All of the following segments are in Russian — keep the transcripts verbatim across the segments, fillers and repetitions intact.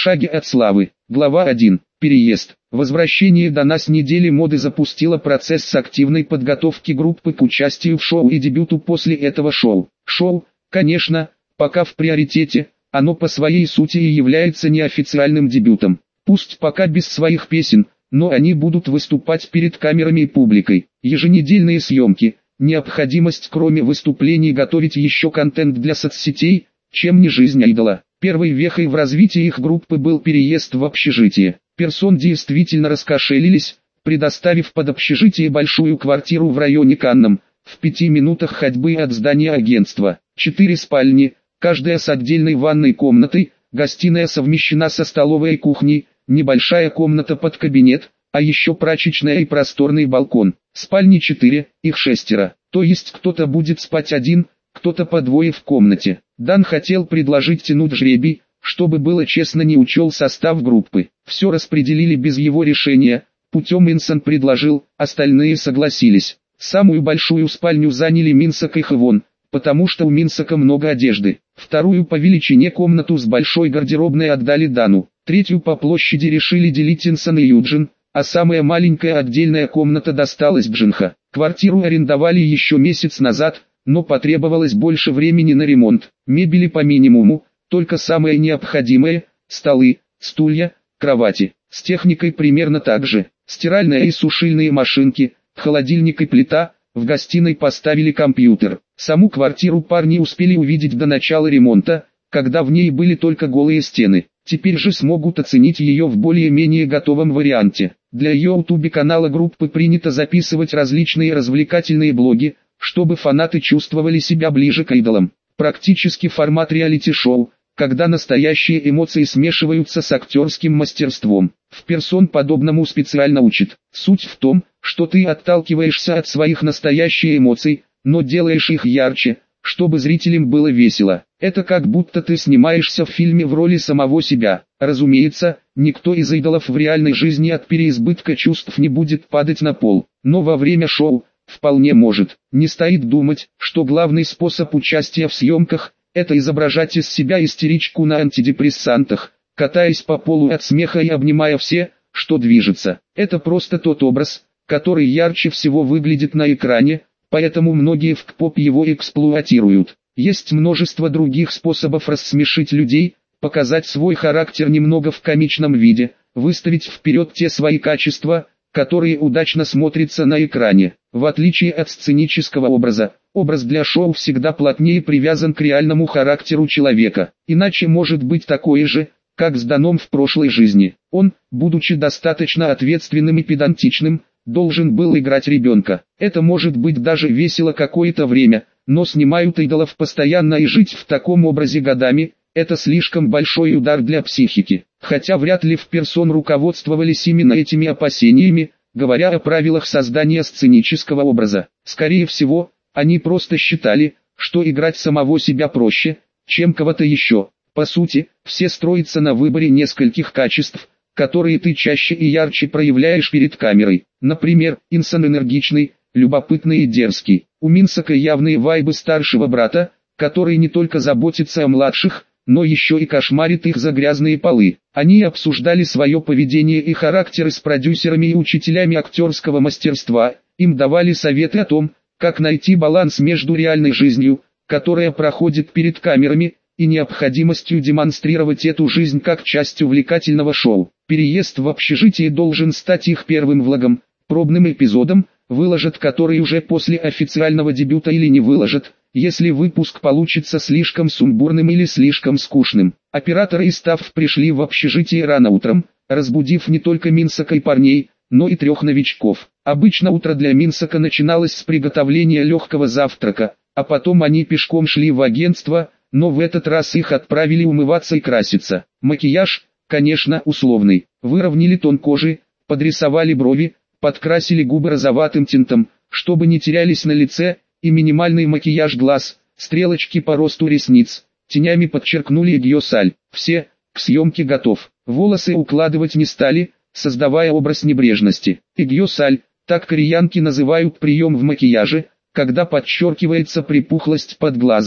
шаге от славы. Глава один. Переезд. Возвращение до нас недели моды запустило процесс с активной подготовки группы к участию в шоу и дебюту после этого шоу. Шоу, конечно, пока в приоритете, оно по своей сути и является неофициальным дебютом. Пусть пока без своих песен, но они будут выступать перед камерами и публикой. Еженедельные съемки, необходимость кроме выступлений готовить еще контент для соцсетей, чем не жизнь айдола. Первой вехой в развитии их группы был переезд в общежитие. Персон действительно раскошелились, предоставив под общежитие большую квартиру в районе Канном, в пяти минутах ходьбы от здания агентства. Четыре спальни, каждая с отдельной ванной комнатой, гостиная совмещена со столовой и кухней, небольшая комната под кабинет, а еще прачечная и просторный балкон. Спальни четыре, их шестеро, то есть кто-то будет спать один, кто-то по двое в комнате. Дан хотел предложить тянуть жребий, чтобы было честно, не учел состав группы. Все распределили без его решения, путем Инсон предложил, остальные согласились. Самую большую спальню заняли Минсок и Хэвон, потому что у Минсока много одежды. Вторую по величине комнату с большой гардеробной отдали Дану. Третью по площади решили делить Инсон и Юджин, а самая маленькая отдельная комната досталась Джинха. Квартиру арендовали еще месяц назад, но потребовалось больше времени на ремонт. Мебели по минимуму, только самое необходимое – столы, стулья, кровати. С техникой примерно так же. Стиральная и сушильные машинки, холодильник и плита, в гостиной поставили компьютер. Саму квартиру парни успели увидеть до начала ремонта, когда в ней были только голые стены. Теперь же смогут оценить ее в более-менее готовом варианте. Для YouTube канала группы принято записывать различные развлекательные блоги, чтобы фанаты чувствовали себя ближе к идолам. Практически формат реалити-шоу, когда настоящие эмоции смешиваются с актерским мастерством. В Персон подобному специально учит. Суть в том, что ты отталкиваешься от своих настоящих эмоций, но делаешь их ярче, чтобы зрителям было весело. Это как будто ты снимаешься в фильме в роли самого себя. Разумеется, никто из идолов в реальной жизни от переизбытка чувств не будет падать на пол, но во время шоу вполне может. Не стоит думать, что главный способ участия в съемках – это изображать из себя истеричку на антидепрессантах, катаясь по полу от смеха и обнимая все, что движется. Это просто тот образ, который ярче всего выглядит на экране, поэтому многие в КПоп его эксплуатируют. Есть множество других способов рассмешить людей, показать свой характер немного в комичном виде, выставить вперед те свои качества, которые удачно смотрятся на экране. В отличие от сценического образа, образ для шоу всегда плотнее привязан к реальному характеру человека. Иначе может быть такое же, как с Даном в прошлой жизни. Он, будучи достаточно ответственным и педантичным, должен был играть ребенка. Это может быть даже весело какое-то время, но снимают идолов постоянно и жить в таком образе годами – это слишком большой удар для психики. Хотя вряд ли в Персон руководствовались именно этими опасениями, говоря о правилах создания сценического образа. Скорее всего, они просто считали, что играть самого себя проще, чем кого-то еще. По сути, все строится на выборе нескольких качеств, которые ты чаще и ярче проявляешь перед камерой. Например, Инсон энергичный, любопытный и дерзкий. У Минсока явные вайбы старшего брата, который не только заботится о младших, но еще и кошмарит их за грязные полы. Они обсуждали свое поведение и характеры с продюсерами и учителями актерского мастерства, им давали советы о том, как найти баланс между реальной жизнью, которая проходит перед камерами, и необходимостью демонстрировать эту жизнь как часть увлекательного шоу. Переезд в общежитие должен стать их первым влогом, пробным эпизодом, выложат который уже после официального дебюта или не выложат, если выпуск получится слишком сумбурным или слишком скучным. Операторы и стафф пришли в общежитие рано утром, разбудив не только Минсока и парней, но и трех новичков. Обычно утро для Минсока начиналось с приготовления легкого завтрака, а потом они пешком шли в агентство, но в этот раз их отправили умываться и краситься. Макияж, конечно, условный. Выровняли тон кожи, подрисовали брови, подкрасили губы розоватым тинтом, чтобы не терялись на лице, и минимальный макияж глаз, стрелочки по росту ресниц, тенями подчеркнули Игьосаль. Все, к съемке готов. Волосы укладывать не стали, создавая образ небрежности. Игьосаль, так кореянки называют прием в макияже, когда подчеркивается припухлость под глазом,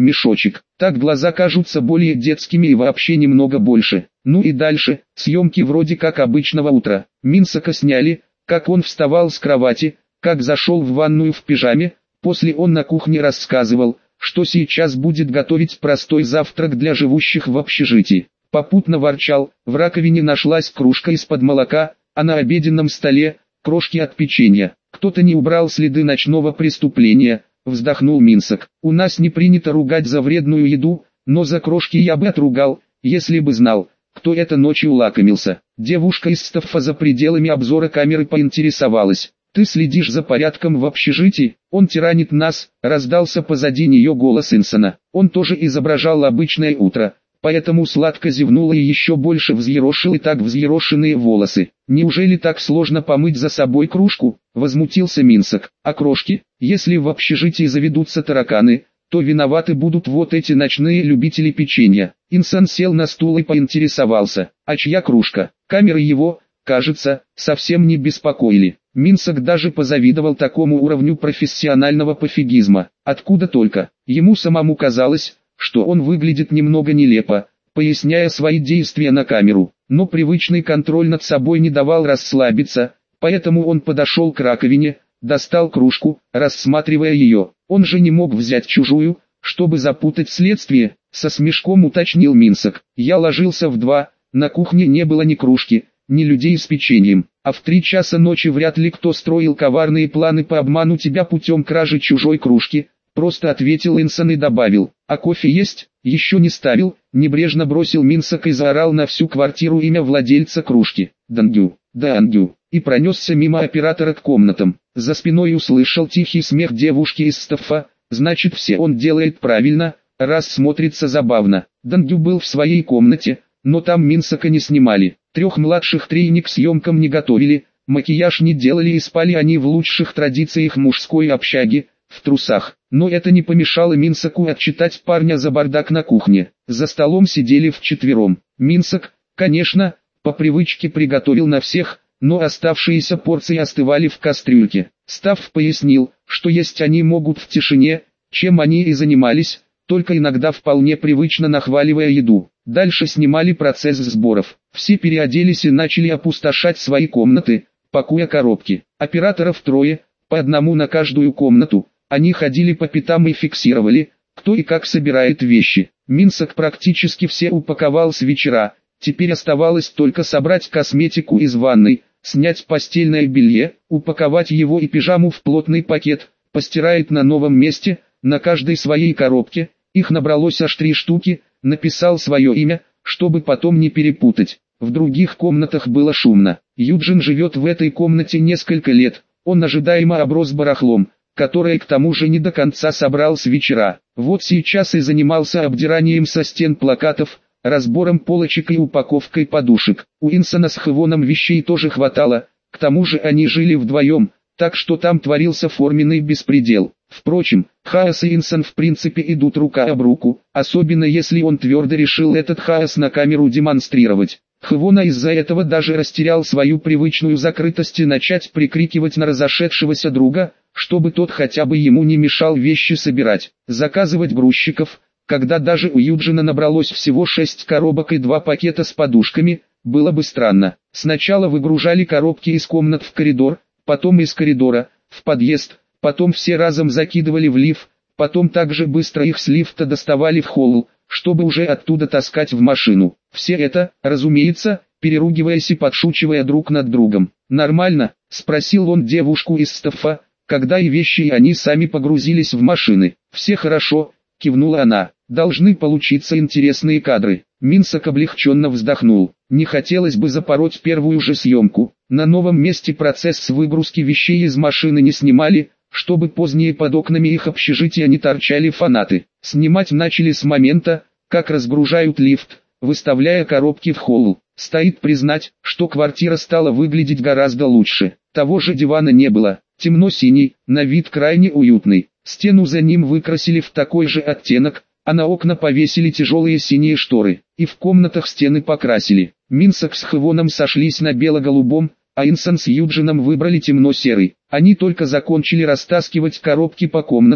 мешочек. Так глаза кажутся более детскими и вообще немного больше. Ну и дальше, съемки вроде как обычного утра. Минсока сняли, как он вставал с кровати, как зашел в ванную в пижаме. После он на кухне рассказывал, что сейчас будет готовить простой завтрак для живущих в общежитии. Попутно ворчал, в раковине нашлась кружка из-под молока, а на обеденном столе крошки от печенья. Кто-то не убрал следы ночного преступления, вздохнул Минсок. У нас не принято ругать за вредную еду, но за крошки я бы отругал, если бы знал, кто это ночью лакомился. Девушка из стаффа за пределами обзора камеры поинтересовалась. «Ты следишь за порядком в общежитии? Он тиранит нас», — раздался позади нее голос Инсона. Он тоже изображал обычное утро, поэтому сладко зевнула и еще больше взъерошил и так взъерошенные волосы. «Неужели так сложно помыть за собой кружку?» — возмутился Минсок. «А крошки? Если в общежитии заведутся тараканы, то виноваты будут вот эти ночные любители печенья». Инсон сел на стул и поинтересовался, а чья кружка? Камеры его, кажется, совсем не беспокоили. Минсок даже позавидовал такому уровню профессионального пофигизма. Откуда только? Ему самому казалось, что он выглядит немного нелепо, поясняя свои действия на камеру. Но привычный контроль над собой не давал расслабиться, поэтому он подошел к раковине, достал кружку, рассматривая ее. Он же не мог взять чужую, чтобы запутать следствие, со смешком уточнил Минсок. Я ложился в два, на кухне не было ни кружки, ни людей с печеньем, а в три часа ночи вряд ли кто строил коварные планы по обману тебя путем кражи чужой кружки, просто ответил Инсон и добавил, а кофе есть? Еще не ставил, небрежно бросил Минсок и заорал на всю квартиру имя владельца кружки. Дангю, Дангю, и пронесся мимо оператора к комнатам. За спиной услышал тихий смех девушки из стаффа, значит все он делает правильно, раз смотрится забавно. Дангю был в своей комнате, но там Минсока не снимали. Трех младших тройни к съемкам не готовили, макияж не делали и спали они в лучших традициях мужской общаги, в трусах. Но это не помешало Минсоку отчитать парня за бардак на кухне. За столом сидели вчетвером. Минсок, конечно, по привычке приготовил на всех, но оставшиеся порции остывали в кастрюльке. Стафф пояснил, что есть они могут в тишине, чем они и занимались, только иногда вполне привычно нахваливая еду. Дальше снимали процесс сборов. Все переоделись и начали опустошать свои комнаты, пакуя коробки. Операторов трое, по одному на каждую комнату. Они ходили по пятам и фиксировали, кто и как собирает вещи. Минсок практически все упаковал с вечера. Теперь оставалось только собрать косметику из ванной, снять постельное белье, упаковать его и пижаму в плотный пакет, постирает на новом месте, на каждой своей коробке. Их набралось аж три штуки, написал свое имя, чтобы потом не перепутать. В других комнатах было шумно. Юджин живет в этой комнате несколько лет, он ожидаемо оброс барахлом, которое к тому же не до конца собрал с вечера. Вот сейчас и занимался обдиранием со стен плакатов, разбором полочек и упаковкой подушек. У Инсона с Хвоном вещей тоже хватало, к тому же они жили вдвоем, так что там творился форменный беспредел. Впрочем, Хаос и Инсон в принципе идут рука об руку, особенно если он твердо решил этот хаос на камеру демонстрировать. Хвона из-за этого даже растерял свою привычную закрытость и начать прикрикивать на разошедшегося друга, чтобы тот хотя бы ему не мешал вещи собирать. Заказывать грузчиков, когда даже у Юджина набралось всего шесть коробок и два пакета с подушками, было бы странно. Сначала выгружали коробки из комнат в коридор, потом из коридора, в подъезд, потом все разом закидывали в лифт, потом также быстро их с лифта доставали в холл, чтобы уже оттуда таскать в машину. Все это, разумеется, переругиваясь и подшучивая друг над другом. «Нормально?» – спросил он девушку из стаффа, когда и вещи и они сами погрузились в машины. «Все хорошо», – кивнула она. «Должны получиться интересные кадры». Минсок облегченно вздохнул. Не хотелось бы запороть первую же съемку. На новом месте процесс выгрузки вещей из машины не снимали, чтобы позднее под окнами их общежития не торчали фанаты. Снимать начали с момента, как разгружают лифт, выставляя коробки в холл. Стоит признать, что квартира стала выглядеть гораздо лучше. Того же дивана не было, темно-синий, на вид крайне уютный. Стену за ним выкрасили в такой же оттенок, а на окна повесили тяжелые синие шторы. И в комнатах стены покрасили. Минсок с Хвоном сошлись на бело-голубом, а Инсон с Юджином выбрали темно-серый. Они только закончили растаскивать коробки по комнатам,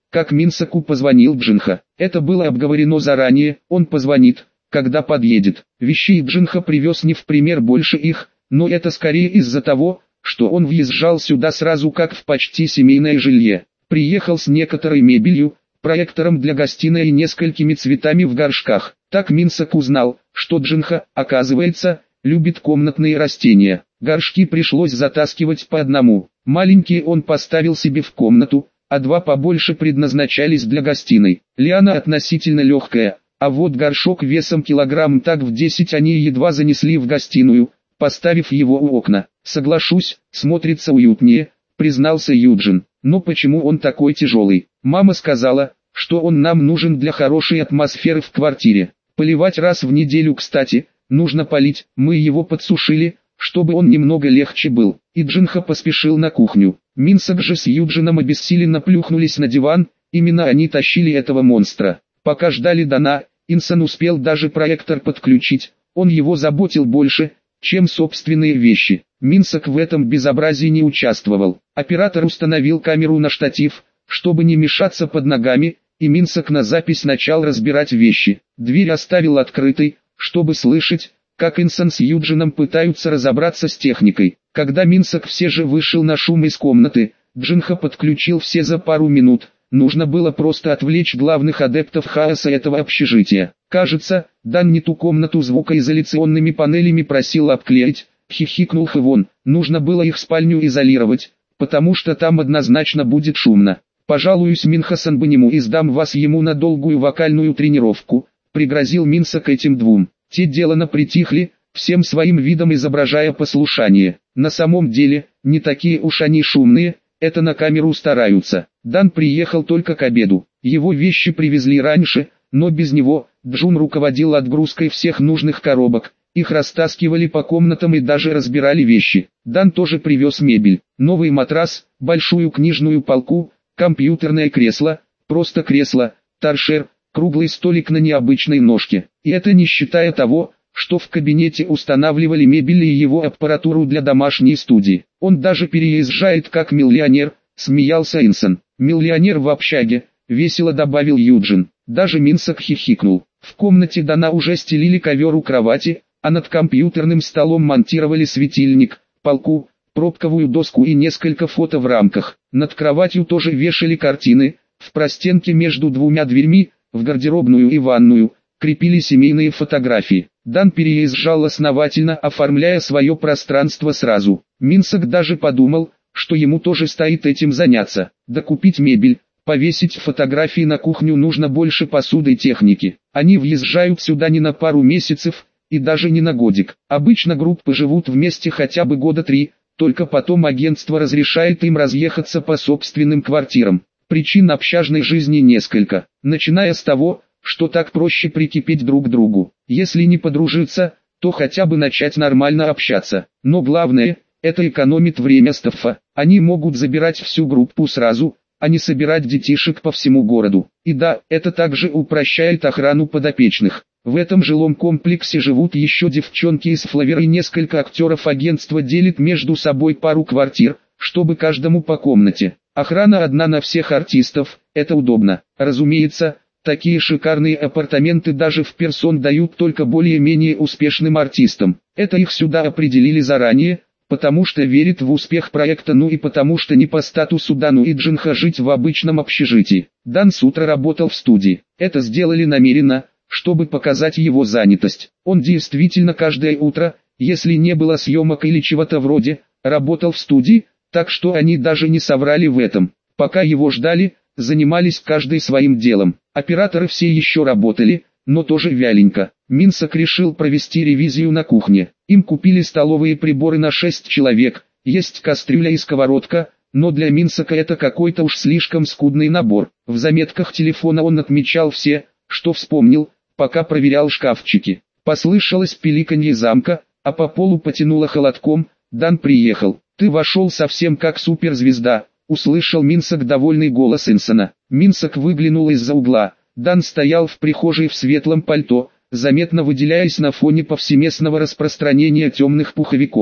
как Минсаку позвонил Джинха. Это было обговорено заранее, он позвонит, когда подъедет. Вещей Джинха привез не в пример больше их, но это скорее из-за того, что он въезжал сюда сразу как в почти семейное жилье. Приехал с некоторой мебелью, проектором для гостиной и несколькими цветами в горшках. Так Минсак узнал, что Джинха, оказывается, любит комнатные растения. Горшки пришлось затаскивать по одному. Маленькие он поставил себе в комнату, а два побольше предназначались для гостиной. Лиана относительно легкая, а вот горшок весом килограмм так в десять они едва занесли в гостиную, поставив его у окна. «Соглашусь, смотрится уютнее», признался Юджин. «Но почему он такой тяжелый? Мама сказала, что он нам нужен для хорошей атмосферы в квартире. Поливать раз в неделю, кстати, нужно полить, мы его подсушили, чтобы он немного легче был». И Джинха поспешил на кухню. Минсак же с Юджином обессиленно плюхнулись на диван, именно они тащили этого монстра. Пока ждали Дана, Инсон успел даже проектор подключить, он его заботил больше, чем собственные вещи. Минсак в этом безобразии не участвовал. Оператор установил камеру на штатив, чтобы не мешаться под ногами, и Минсак на запись начал разбирать вещи. Дверь оставил открытой, чтобы слышать, как Инсон с Юджином пытаются разобраться с техникой. Когда Минсак все же вышел на шум из комнаты, Джинха подключил все за пару минут. Нужно было просто отвлечь главных адептов хаоса этого общежития. Кажется, Дан не ту комнату звукоизоляционными панелями просил обклеить, хихикнул Хэвон. Нужно было их спальню изолировать, потому что там однозначно будет шумно. «Пожалуюсь Минхасанбанему и сдам вас ему на долгую вокальную тренировку», пригрозил Минсак этим двум. Те делано притихли, всем своим видом изображая послушание. На самом деле, не такие уж они шумные, это на камеру стараются. Дан приехал только к обеду. Его вещи привезли раньше, но без него Джун руководил отгрузкой всех нужных коробок. Их растаскивали по комнатам и даже разбирали вещи. Дан тоже привез мебель. Новый матрас, большую книжную полку, компьютерное кресло, просто кресло, торшер, круглый столик на необычной ножке. И это не считая того, что в кабинете устанавливали мебель и его аппаратуру для домашней студии. Он даже переезжает как миллионер, смеялся Инсон. «Миллионер в общаге», весело добавил Юджин. Даже Минсак хихикнул. В комнате Дана уже стелили ковер у кровати, а над компьютерным столом монтировали светильник, полку, пробковую доску и несколько фото в рамках. Над кроватью тоже вешали картины, в простенке между двумя дверьми, в гардеробную и ванную, крепили семейные фотографии. Дан переезжал основательно, оформляя свое пространство сразу. Минсак даже подумал, что ему тоже стоит этим заняться. Докупить мебель, повесить фотографии на кухню, нужно больше посуды и техники. Они въезжают сюда не на пару месяцев, и даже не на годик. Обычно группы живут вместе хотя бы года три, только потом агентство разрешает им разъехаться по собственным квартирам. Причин общажной жизни несколько, начиная с того, что так проще прикипеть друг к другу. Если не подружиться, то хотя бы начать нормально общаться. Но главное, это экономит время стаффа. Они могут забирать всю группу сразу, а не собирать детишек по всему городу. И да, это также упрощает охрану подопечных. В этом жилом комплексе живут еще девчонки из Флавер, и несколько актеров агентства делит между собой пару квартир, чтобы каждому по комнате. Охрана одна на всех артистов, это удобно. Разумеется, такие шикарные апартаменты даже в персон дают только более-менее успешным артистам. Это их сюда определили заранее, потому что верит в успех проекта, ну и потому что не по статусу Дану и Джинха жить в обычном общежитии. Дан с утра работал в студии. Это сделали намеренно, чтобы показать его занятость. Он действительно каждое утро, если не было съемок или чего-то вроде, работал в студии, так что они даже не соврали в этом. Пока его ждали, занимались каждый своим делом. Операторы все еще работали, но тоже вяленько. Минсак решил провести ревизию на кухне. Им купили столовые приборы на шесть человек, есть кастрюля и сковородка, но для Минсака это какой-то уж слишком скудный набор. В заметках телефона он отмечал все, что вспомнил, пока проверял шкафчики. Послышалось пиликанье замка, а по полу потянуло холодком. Дан приехал. «Ты вошел совсем как суперзвезда», — услышал Минсак довольный голос Инсона. Минсак выглянул из-за угла. Дан стоял в прихожей в светлом пальто, заметно выделяясь на фоне повсеместного распространения темных пуховиков.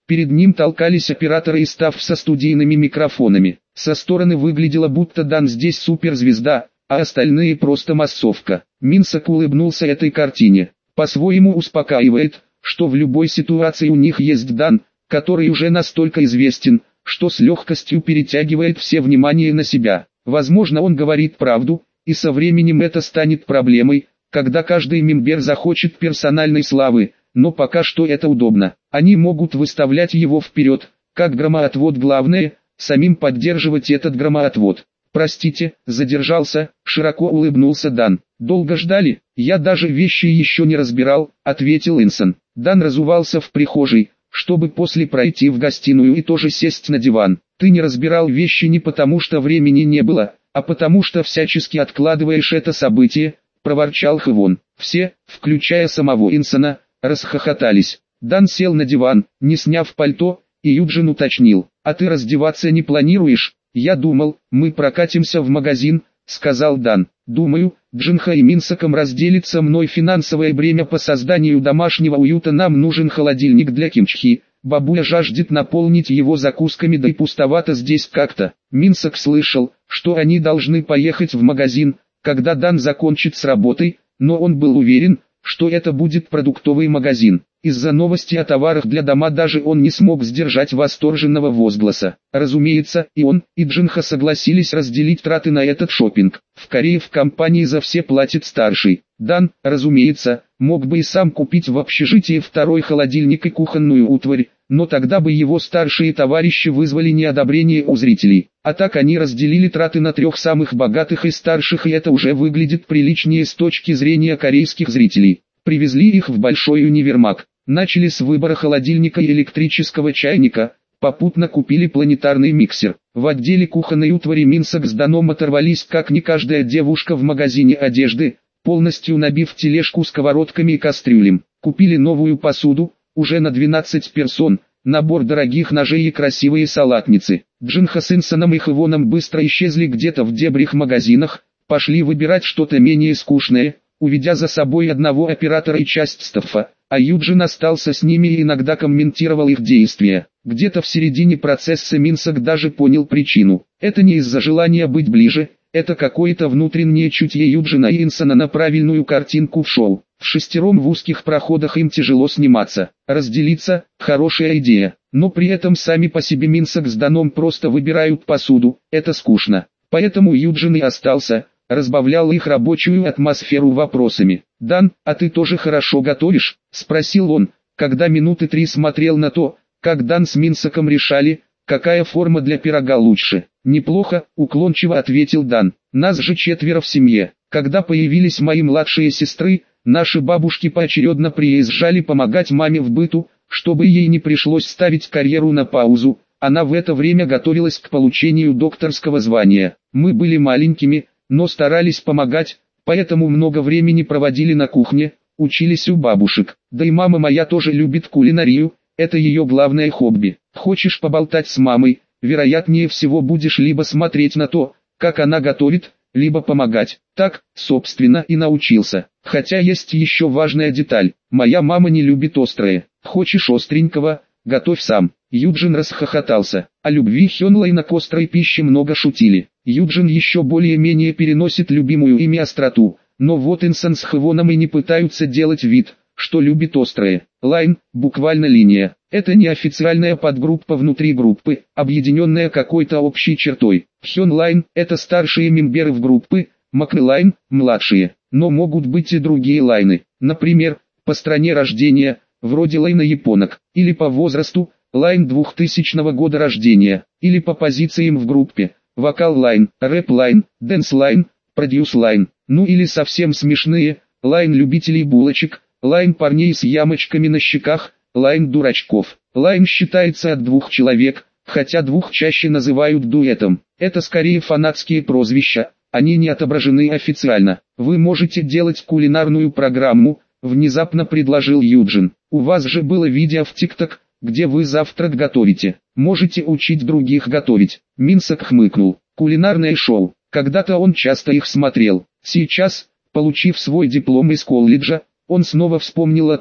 Перед ним толкались операторы и стаф со студийными микрофонами. Со стороны выглядело, будто Дан здесь суперзвезда, а остальные просто массовка. Минсок улыбнулся этой картине. По-своему успокаивает, что в любой ситуации у них есть Дан, который уже настолько известен, что с легкостью перетягивает все внимание на себя. Возможно, он говорит правду, и со временем это станет проблемой, когда каждый мембер захочет персональной славы, но пока что это удобно. Они могут выставлять его вперед, как громоотвод, главное, самим поддерживать этот громоотвод. «Простите, задержался», — широко улыбнулся Дан. «Долго ждали? Я даже вещи еще не разбирал», — ответил Инсон. Дан разувался в прихожей, чтобы после пройти в гостиную и тоже сесть на диван. «Ты не разбирал вещи не потому, что времени не было, а потому что всячески откладываешь это событие», — проворчал Хэвон. Все, включая самого Инсона, расхохотались. Дан сел на диван, не сняв пальто, и Юджин уточнил: «А ты раздеваться не планируешь?» «Я думал, мы прокатимся в магазин», — сказал Дан. «Думаю, Джинха и Минсоком разделится мной финансовое бремя по созданию домашнего уюта. Нам нужен холодильник для кимчхи. Бабуля жаждет наполнить его закусками, да и пустовато здесь как-то». Минсок слышал, что они должны поехать в магазин, когда Дан закончит с работой, но он был уверен, что это будет продуктовый магазин. Из-за новости о товарах для дома даже он не смог сдержать восторженного возгласа. Разумеется, и он, и Джинха согласились разделить траты на этот шопинг. В Корее в компании за все платит старший. Дан, разумеется, мог бы и сам купить в общежитии второй холодильник и кухонную утварь, но тогда бы его старшие товарищи вызвали неодобрение у зрителей. А так они разделили траты на трех самых богатых и старших, и это уже выглядит приличнее с точки зрения корейских зрителей. Привезли их в большой универмаг. Начали с выбора холодильника и электрического чайника, попутно купили планетарный миксер. В отделе кухонной утвари Минсок с Даном оторвались, как не каждая девушка в магазине одежды, полностью набив тележку сковородками и кастрюлем. Купили новую посуду, уже на двенадцать персон, набор дорогих ножей и красивые салатницы. Джинха с Инсоном и Хэвоном быстро исчезли где-то в дебрях магазинах, пошли выбирать что-то менее скучное, уведя за собой одного оператора и часть стаффа, а Юджин остался с ними и иногда комментировал их действия. Где-то в середине процесса Минсок даже понял причину. Это не из-за желания быть ближе, это какое-то внутреннее чутье Юджина и Инсона на правильную картинку в шоу. В шестером в узких проходах им тяжело сниматься. Разделиться – хорошая идея, но при этом сами по себе Минсок с Даном просто выбирают посуду, это скучно. Поэтому Юджин и остался, разбавлял их рабочую атмосферу вопросами. «Дан, а ты тоже хорошо готовишь?» – спросил он, когда минуты три смотрел на то, как Дан с Минсоком решали, какая форма для пирога лучше. «Неплохо», – уклончиво ответил Дан. «Нас же четверо в семье. Когда появились мои младшие сестры, наши бабушки поочередно приезжали помогать маме в быту, чтобы ей не пришлось ставить карьеру на паузу. Она в это время готовилась к получению докторского звания. Мы были маленькими, но старались помогать, поэтому много времени проводили на кухне, учились у бабушек. Да и мама моя тоже любит кулинарию, это ее главное хобби. Хочешь поболтать с мамой, вероятнее всего будешь либо смотреть на то, как она готовит, либо помогать. Так, собственно, и научился. Хотя есть еще важная деталь. Моя мама не любит острое. Хочешь остренького, готовь сам». Юджин расхохотался. О любви Хёнлайна к острой пище много шутили. Юджин еще более-менее переносит любимую ими остроту, но вот Инсон с Хэвоном и не пытаются делать вид, что любит острое. Лайн, буквально линия. Это не официальная подгруппа внутри группы, объединенная какой-то общей чертой. Хёнлайн – это старшие мемберы в группы, Макэлайн – младшие. Но могут быть и другие лайны. Например, по стране рождения, вроде лайна японок, или по возрасту, лайн двухтысячного года рождения, или по позициям в группе, вокал-лайн, рэп-лайн, дэнс-лайн, продюс-лайн, ну или совсем смешные, лайн любителей булочек, лайн парней с ямочками на щеках, лайн дурачков. Лайн считается от двух человек, хотя двух чаще называют дуэтом. Это скорее фанатские прозвища, они не отображены официально. «Вы можете делать кулинарную программу», — внезапно предложил Юджин. «У вас же было видео в ТикТок, где вы завтрак готовите. Можете учить других готовить». Минсок хмыкнул. Кулинарное шоу. Когда-то он часто их смотрел. Сейчас, получив свой диплом из колледжа, он снова вспомнил о том,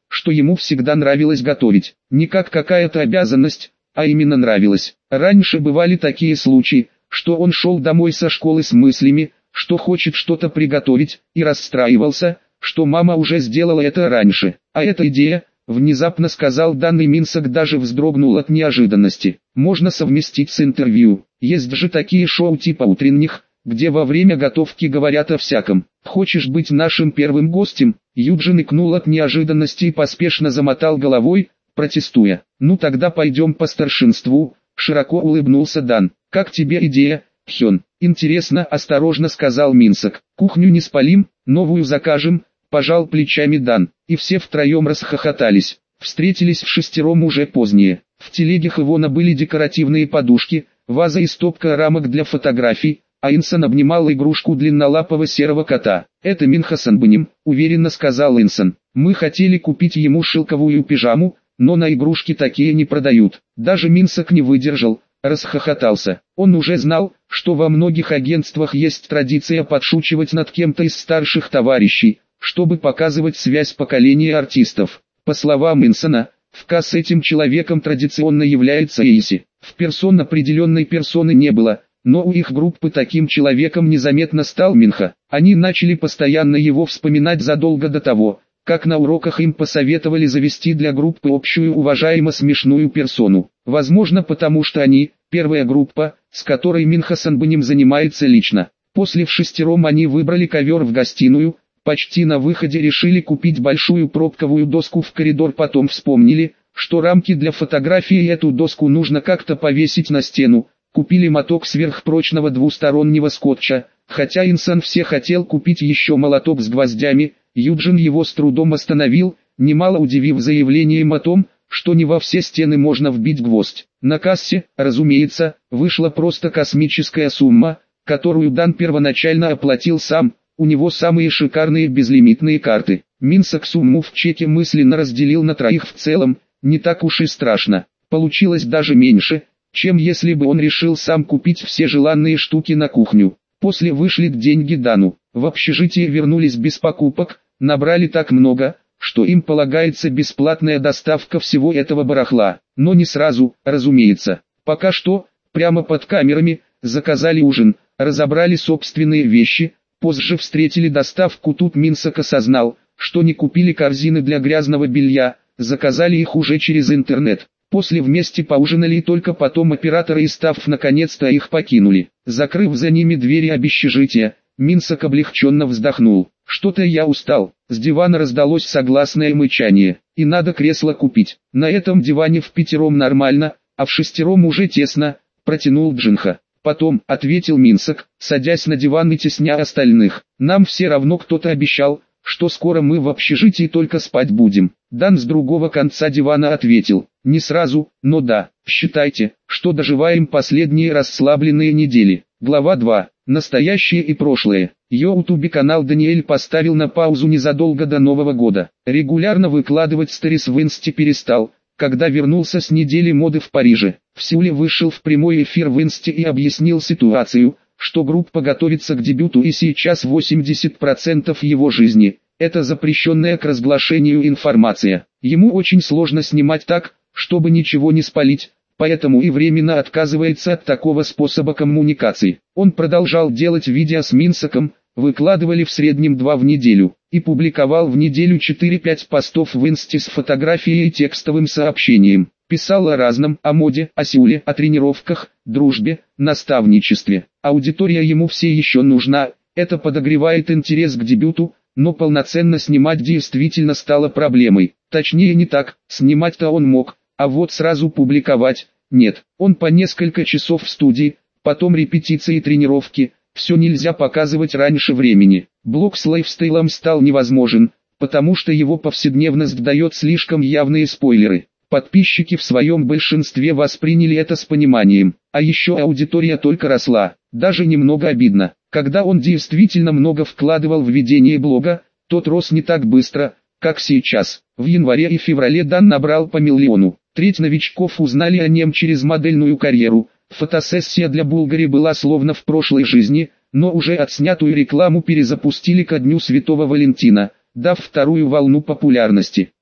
что ему всегда нравилось готовить. Не как какая-то обязанность, а именно нравилось. Раньше бывали такие случаи, что он шел домой со школы с мыслями, что хочет что-то приготовить, и расстраивался, что мама уже сделала это раньше. А эта идея, внезапно сказал Дан, и Минсок даже вздрогнул от неожиданности. Можно совместить с интервью. Есть же такие шоу типа утренних, где во время готовки говорят о всяком. Хочешь быть нашим первым гостем? Юджин икнул от неожиданности и поспешно замотал головой, протестуя. Ну тогда пойдем по старшинству, широко улыбнулся Дан. Как тебе идея, Хён? Интересно, осторожно сказал Минсок. Кухню не спалим, новую закажем, пожал плечами Дан. И все втроем расхохотались. Встретились в шестером уже позднее. В телеге Хвона были декоративные подушки, ваза и стопка рамок для фотографий, а Инсон обнимал игрушку длиннолапого серого кота. «Это Минха Санбаним», — уверенно сказал Инсон. «Мы хотели купить ему шелковую пижаму, но на игрушки такие не продают». Даже Минсок не выдержал, расхохотался. Он уже знал, что во многих агентствах есть традиция подшучивать над кем-то из старших товарищей, чтобы показывать связь поколения артистов. По словам Инсона, в К с этим человеком традиционно является Эйси. В персон определенной персоны не было, но у их группы таким человеком незаметно стал Минха. Они начали постоянно его вспоминать задолго до того, как на уроках им посоветовали завести для группы общую уважаемо смешную персону. Возможно, потому что они – первая группа, с которой Минха Санбаним занимается лично. После в шестером они выбрали ковер в гостиную, почти на выходе решили купить большую пробковую доску в коридор, потом вспомнили, что рамки для фотографии и эту доску нужно как-то повесить на стену. Купили моток сверхпрочного двустороннего скотча, хотя Инсон все хотел купить еще молоток с гвоздями, Юджин его с трудом остановил, немало удивив заявлением о том, что не во все стены можно вбить гвоздь. На кассе, разумеется, вышла просто космическая сумма, которую Дан первоначально оплатил сам, у него самые шикарные безлимитные карты. Минсок сумму в чеке мысленно разделил на троих в целом, не так уж и страшно, получилось даже меньше, чем если бы он решил сам купить все желанные штуки на кухню. После вышли деньги Дану, в общежитие вернулись без покупок, набрали так много, что им полагается бесплатная доставка всего этого барахла. Но не сразу, разумеется. Пока что, прямо под камерами, заказали ужин, разобрали собственные вещи, позже встретили доставку. Тут Минсок осознал, что не купили корзины для грязного белья, заказали их уже через интернет. После вместе поужинали и только потом операторы и стафф наконец-то их покинули. Закрыв за ними двери общежития, Минсок облегченно вздохнул. «Что-то я устал». С дивана раздалось согласное мычание. «И надо кресло купить. На этом диване в пятером нормально, а в шестером уже тесно», — протянул Джинха. «Потом», — ответил Минсок, садясь на диван и тесня остальных. «Нам все равно кто-то обещал, что скоро мы в общежитии только спать будем». Дан с другого конца дивана ответил. «Не сразу, но да, считайте, что доживаем последние расслабленные недели». Глава два. Настоящее и прошлое. Ютубе канал Даниэль поставил на паузу незадолго до Нового года. Регулярно выкладывать сторис в инсте перестал, когда вернулся с недели моды в Париже. В Сеуле вышел в прямой эфир в инсте и объяснил ситуацию, что группа готовится к дебюту и сейчас восемьдесят процентов его жизни – это запрещенная к разглашению информация. Ему очень сложно снимать так, чтобы ничего не спалить, поэтому и временно отказывается от такого способа коммуникации. Он продолжал делать видео с Минсоком, выкладывали в среднем два в неделю, и публиковал в неделю четыре-пять постов в инсте с фотографией и текстовым сообщением. Писал о разном, о моде, о Сеуле, о тренировках, дружбе, наставничестве. Аудитория ему все еще нужна, это подогревает интерес к дебюту, но полноценно снимать действительно стало проблемой. Точнее не так, снимать-то он мог, а вот сразу публиковать – нет. Он по несколько часов в студии, потом репетиции и тренировки, все нельзя показывать раньше времени. Блог с лайфстайлом стал невозможен, потому что его повседневность дает слишком явные спойлеры. Подписчики в своем большинстве восприняли это с пониманием, а еще аудитория только росла. Даже немного обидно, когда он действительно много вкладывал в ведение блога, тот рос не так быстро, как сейчас. В январе и феврале Дан набрал по миллиону. Треть новичков узнали о нем через модельную карьеру. Фотосессия для Булгари была словно в прошлой жизни, но уже отснятую рекламу перезапустили ко Дню Святого Валентина, дав вторую волну популярности.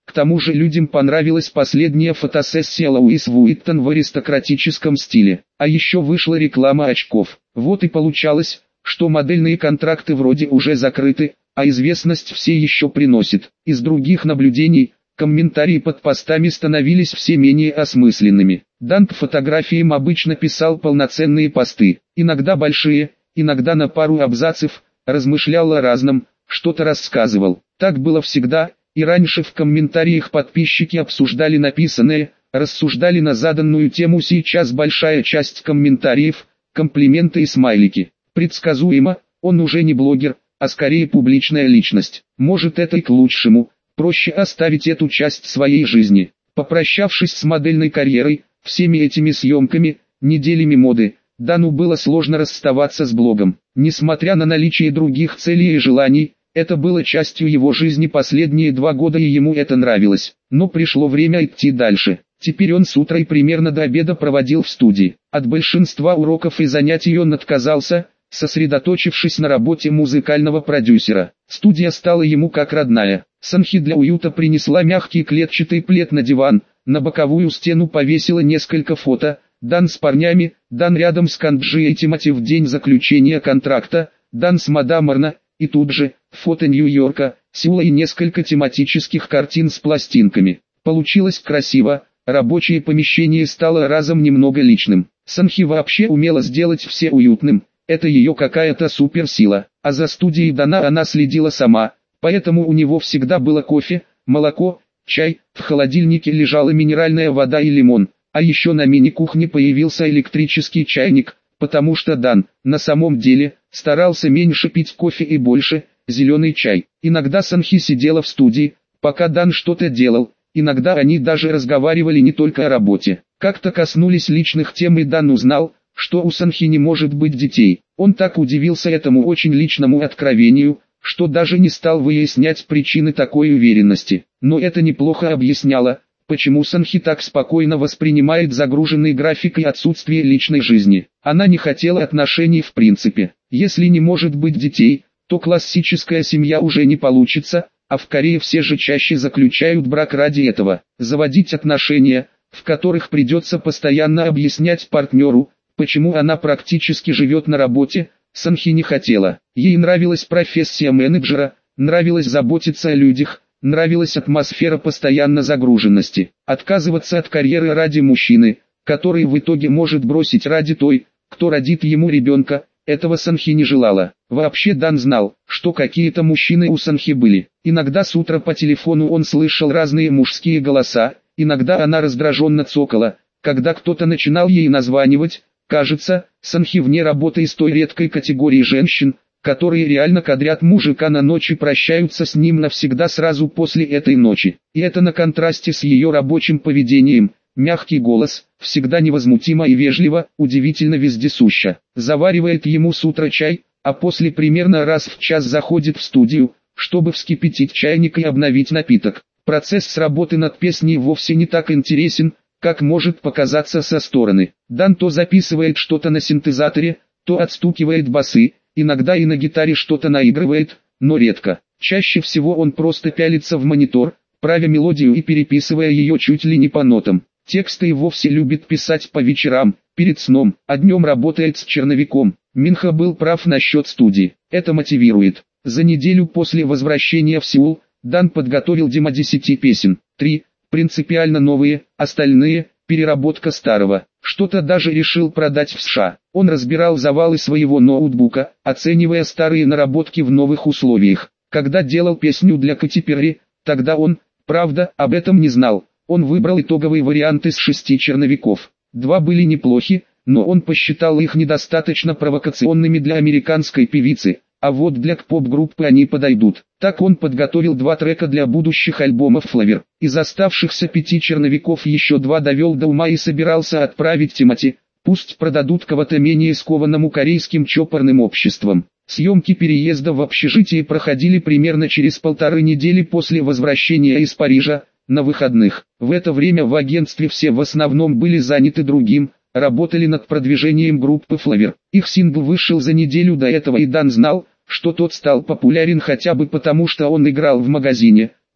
К тому же людям понравилась последняя фотосессия Луис Вуиттон в аристократическом стиле. А еще вышла реклама очков. Вот и получалось, что модельные контракты вроде уже закрыты, а известность все еще приносит. Из других наблюдений, комментарии под постами становились все менее осмысленными. Дан к фотографиям обычно писал полноценные посты, иногда большие, иногда на пару абзацев, размышлял о разном, что-то рассказывал. Так было всегда, и раньше в комментариях подписчики обсуждали написанное, рассуждали на заданную тему. Сейчас большая часть комментариев – комплименты и смайлики. Предсказуемо, он уже не блогер, а скорее публичная личность. Может, это и к лучшему, проще оставить эту часть своей жизни. Попрощавшись с модельной карьерой, всеми этими съемками, неделями моды, Дану было сложно расставаться с блогом. Несмотря на наличие других целей и желаний, это было частью его жизни последние два года, и ему это нравилось. Но пришло время идти дальше. Теперь он с утра и примерно до обеда проводил в студии. От большинства уроков и занятий он отказался, сосредоточившись на работе музыкального продюсера. Студия стала ему как родная. Санхи для уюта принесла мягкий клетчатый плед на диван, на боковую стену повесила несколько фото, Дан с парнями, Дан рядом с Канджи и Тимати в день заключения контракта, Дан с мадам Арна, и тут же, фото Нью-Йорка, Сеула и несколько тематических картин с пластинками. Получилось красиво, рабочее помещение стало разом немного личным. Санхи вообще умела сделать все уютным, это ее какая-то суперсила, а за студией Дана она следила сама, поэтому у него всегда было кофе, молоко, чай, в холодильнике лежала минеральная вода и лимон, а еще на мини-кухне появился электрический чайник, потому что Дан, на самом деле, старался меньше пить кофе и больше, зеленый чай. Иногда Санхи сидела в студии, пока Дан что-то делал, иногда они даже разговаривали не только о работе. Как-то коснулись личных тем, и Дан узнал, что у Санхи не может быть детей. Он так удивился этому очень личному откровению, что даже не стал выяснять причины такой уверенности. Но это неплохо объясняло, почему Санхи так спокойно воспринимает загруженный график и отсутствие личной жизни. Она не хотела отношений в принципе. Если не может быть детей, то классическая семья уже не получится, а в Корее все же чаще заключают брак ради этого. Заводить отношения, в которых придется постоянно объяснять партнеру, почему она практически живет на работе, Санхи не хотела. Ей нравилась профессия менеджера, нравилось заботиться о людях, нравилась атмосфера постоянной загруженности. Отказываться от карьеры ради мужчины, который в итоге может бросить ради той, кто родит ему ребенка, этого Санхи не желала. Вообще Дан знал, что какие-то мужчины у Санхи были. Иногда с утра по телефону он слышал разные мужские голоса, иногда она раздраженно цокала, когда кто-то начинал ей названивать. Кажется, Санхи вне работы из той редкой категории женщин, которые реально кадрят мужика на ночь и прощаются с ним навсегда сразу после этой ночи. И это на контрасте с ее рабочим поведением. Мягкий голос, всегда невозмутимо и вежливо, удивительно вездесуща. Заваривает ему с утра чай, а после примерно раз в час заходит в студию, чтобы вскипятить чайник и обновить напиток. Процесс с работы над песней вовсе не так интересен, как может показаться со стороны. Дан то записывает что-то на синтезаторе, то отстукивает басы, иногда и на гитаре что-то наигрывает, но редко. Чаще всего он просто пялится в монитор, правя мелодию и переписывая ее чуть ли не по нотам. Тексты и вовсе любит писать по вечерам, перед сном, а днем работает с черновиком. Минха был прав насчет студии. Это мотивирует. За неделю после возвращения в Сеул, Дан подготовил демо десяти песен. Три принципиально новые, остальные – переработка старого. Что-то даже решил продать в США. Он разбирал завалы своего ноутбука, оценивая старые наработки в новых условиях. Когда делал песню для Кэти Перри, тогда он, правда, об этом не знал. Он выбрал итоговый вариант из шести черновиков. Два были неплохи, но он посчитал их недостаточно провокационными для американской певицы, а вот для поп-группы они подойдут. Так он подготовил два трека для будущих альбомов Flavor. Из оставшихся пяти черновиков еще два довел до ума и собирался отправить Тимати, пусть продадут кого-то менее скованному корейским чопорным обществом. Съемки переезда в общежитие проходили примерно через полторы недели после возвращения из Парижа, на выходных. В это время в агентстве все в основном были заняты другим, работали над продвижением группы Flavor. Их сингл вышел за неделю до этого, и Дан знал, что тот стал популярен хотя бы потому, что он играл в магазине,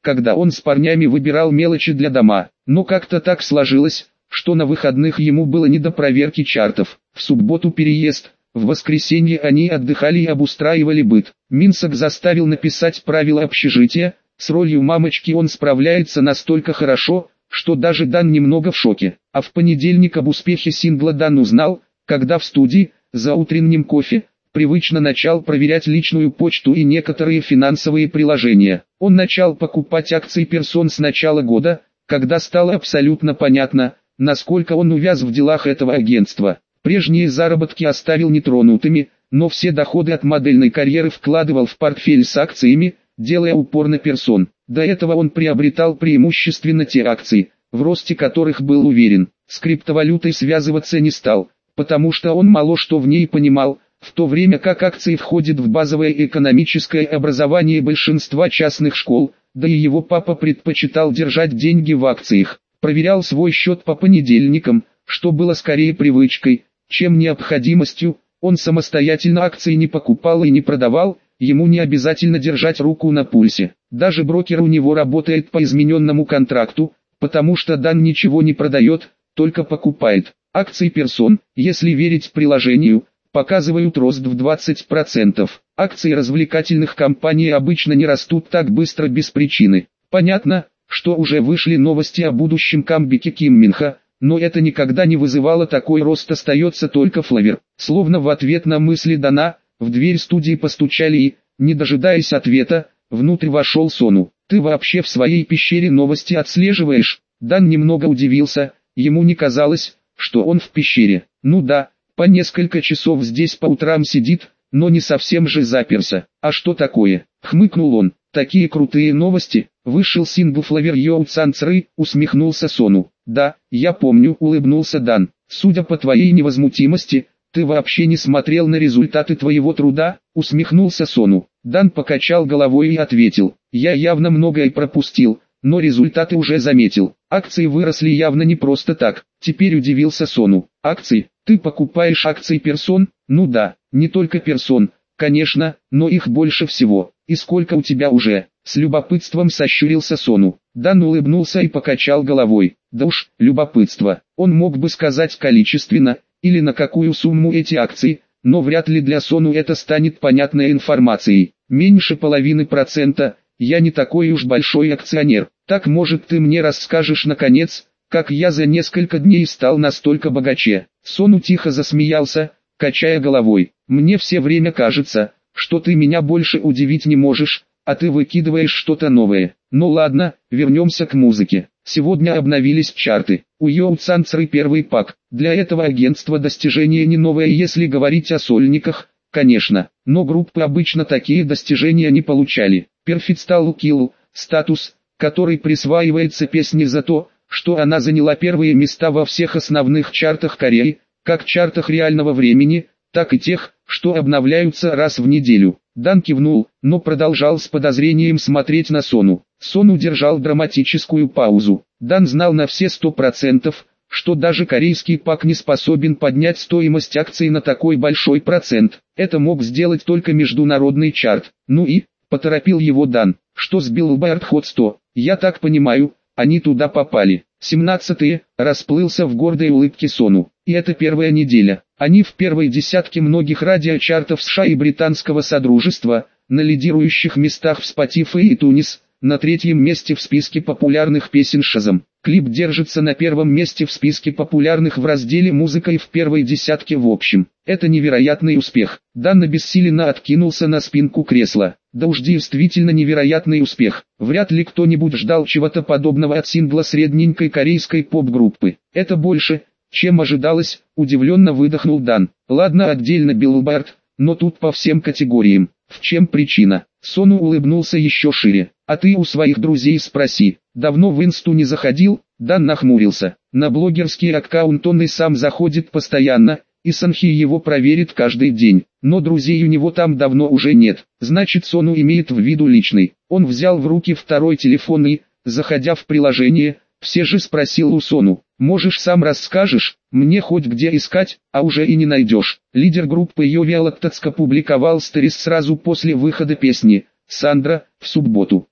когда он с парнями выбирал мелочи для дома. Но как-то так сложилось, что на выходных ему было не до проверки чартов. В субботу переезд, в воскресенье они отдыхали и обустраивали быт. Минсок заставил написать правила общежития. С ролью мамочки он справляется настолько хорошо, что даже Дан немного в шоке. А в понедельник об успехе сингла Дан узнал, когда в студии, за утренним кофе, привычно начал проверять личную почту и некоторые финансовые приложения. Он начал покупать акции Персон с начала года, когда стало абсолютно понятно, насколько он увяз в делах этого агентства. Прежние заработки оставил нетронутыми, но все доходы от модельной карьеры вкладывал в портфель с акциями, делая упор на Персон. До этого он приобретал преимущественно те акции, в росте которых был уверен. С криптовалютой связываться не стал, потому что он мало что в ней понимал, в то время как акции входят в базовое экономическое образование большинства частных школ, да и его папа предпочитал держать деньги в акциях. Проверял свой счет по понедельникам, что было скорее привычкой, чем необходимостью. Он самостоятельно акции не покупал и не продавал, ему не обязательно держать руку на пульсе. Даже брокер у него работает по измененному контракту, потому что Дан ничего не продает, только покупает. Акции Персон, если верить приложению, показывают рост в двадцать процентов. Акции развлекательных компаний обычно не растут так быстро без причины. Понятно, что уже вышли новости о будущем камбэке Ким Минха, но это никогда не вызывало такой рост, остается только Флавер. Словно в ответ на мысли Дана, в дверь студии постучали и, не дожидаясь ответа, внутрь вошел Сону. «Ты вообще в своей пещере новости отслеживаешь?» Дан немного удивился, ему не казалось, что он в пещере. Ну да, по несколько часов здесь по утрам сидит, но не совсем же заперся. «А что такое?» — хмыкнул он. «Такие крутые новости. Вышел сингл Флавер Йоу Цанцры», — усмехнулся Сону. «Да, я помню», — улыбнулся Дан. «Судя по твоей невозмутимости, ты вообще не смотрел на результаты твоего труда?» — усмехнулся Сону. Дан покачал головой и ответил: «Я явно многое пропустил, но результаты уже заметил. Акции выросли явно не просто так». Теперь удивился Сону. «Акции? Ты покупаешь акции Персон?» «Ну да, не только Персон, конечно, но их больше всего. И сколько у тебя уже?» С любопытством сощурился Сону. Дан улыбнулся и покачал головой. «Да уж, любопытство». Он мог бы сказать количественно, или на какую сумму эти акции, но вряд ли для Сону это станет понятной информацией. «Меньше половины процента, я не такой уж большой акционер. Так, может, ты мне расскажешь наконец, как я за несколько дней стал настолько богаче?» Сону тихо засмеялся, качая головой. «Мне все время кажется, что ты меня больше удивить не можешь, а ты выкидываешь что-то новое. Ну ладно, вернемся к музыке. Сегодня обновились чарты. У Йоу Цанцры первый пак. Для этого агентства достижение не новое, если говорить о сольниках, конечно. Но группы обычно такие достижения не получали. Perfect Kill, статус, который присваивается песне за то, что она заняла первые места во всех основных чартах Кореи, как чартах реального времени, так и тех, что обновляются раз в неделю. Дан кивнул, но продолжал с подозрением смотреть на Сону. Сону держал драматическую паузу. Дан знал на все сто процентов, что даже корейский пак не способен поднять стоимость акций на такой большой процент. Это мог сделать только международный чарт. Ну и, поторопил его Дан, что с Billboard Hot сто, я так понимаю, они туда попали. семнадцатые, расплылся в гордой улыбке Сону. И это первая неделя. Они в первой десятке многих радиочартов США и британского содружества, на лидирующих местах в Spotify и iTunes, на третьем месте в списке популярных песен Shazam. Клип держится на первом месте в списке популярных в разделе «Музыка» и в первой десятке в общем. Это невероятный успех. Дан обессиленно откинулся на спинку кресла. Да уж действительно невероятный успех. Вряд ли кто-нибудь ждал чего-то подобного от сингла средненькой корейской поп-группы. Это больше, чем ожидалось, удивленно выдохнул Дан. Ладно, отдельно Billboard, но тут по всем категориям. В чем причина? Сону улыбнулся еще шире. А ты у своих друзей спроси. Давно в инсту не заходил? Дан нахмурился. На блогерский аккаунт он и сам заходит постоянно, и Санхи его проверит каждый день. Но друзей у него там давно уже нет. Значит, Сону имеет в виду личный. Он взял в руки второй телефон и, заходя в приложение, все же спросил у Сону. «Можешь сам расскажешь, мне хоть где искать, а уже и не найдешь». Лидер группы Йови Алактацка публиковал сторис сразу после выхода песни «Сандра» в субботу.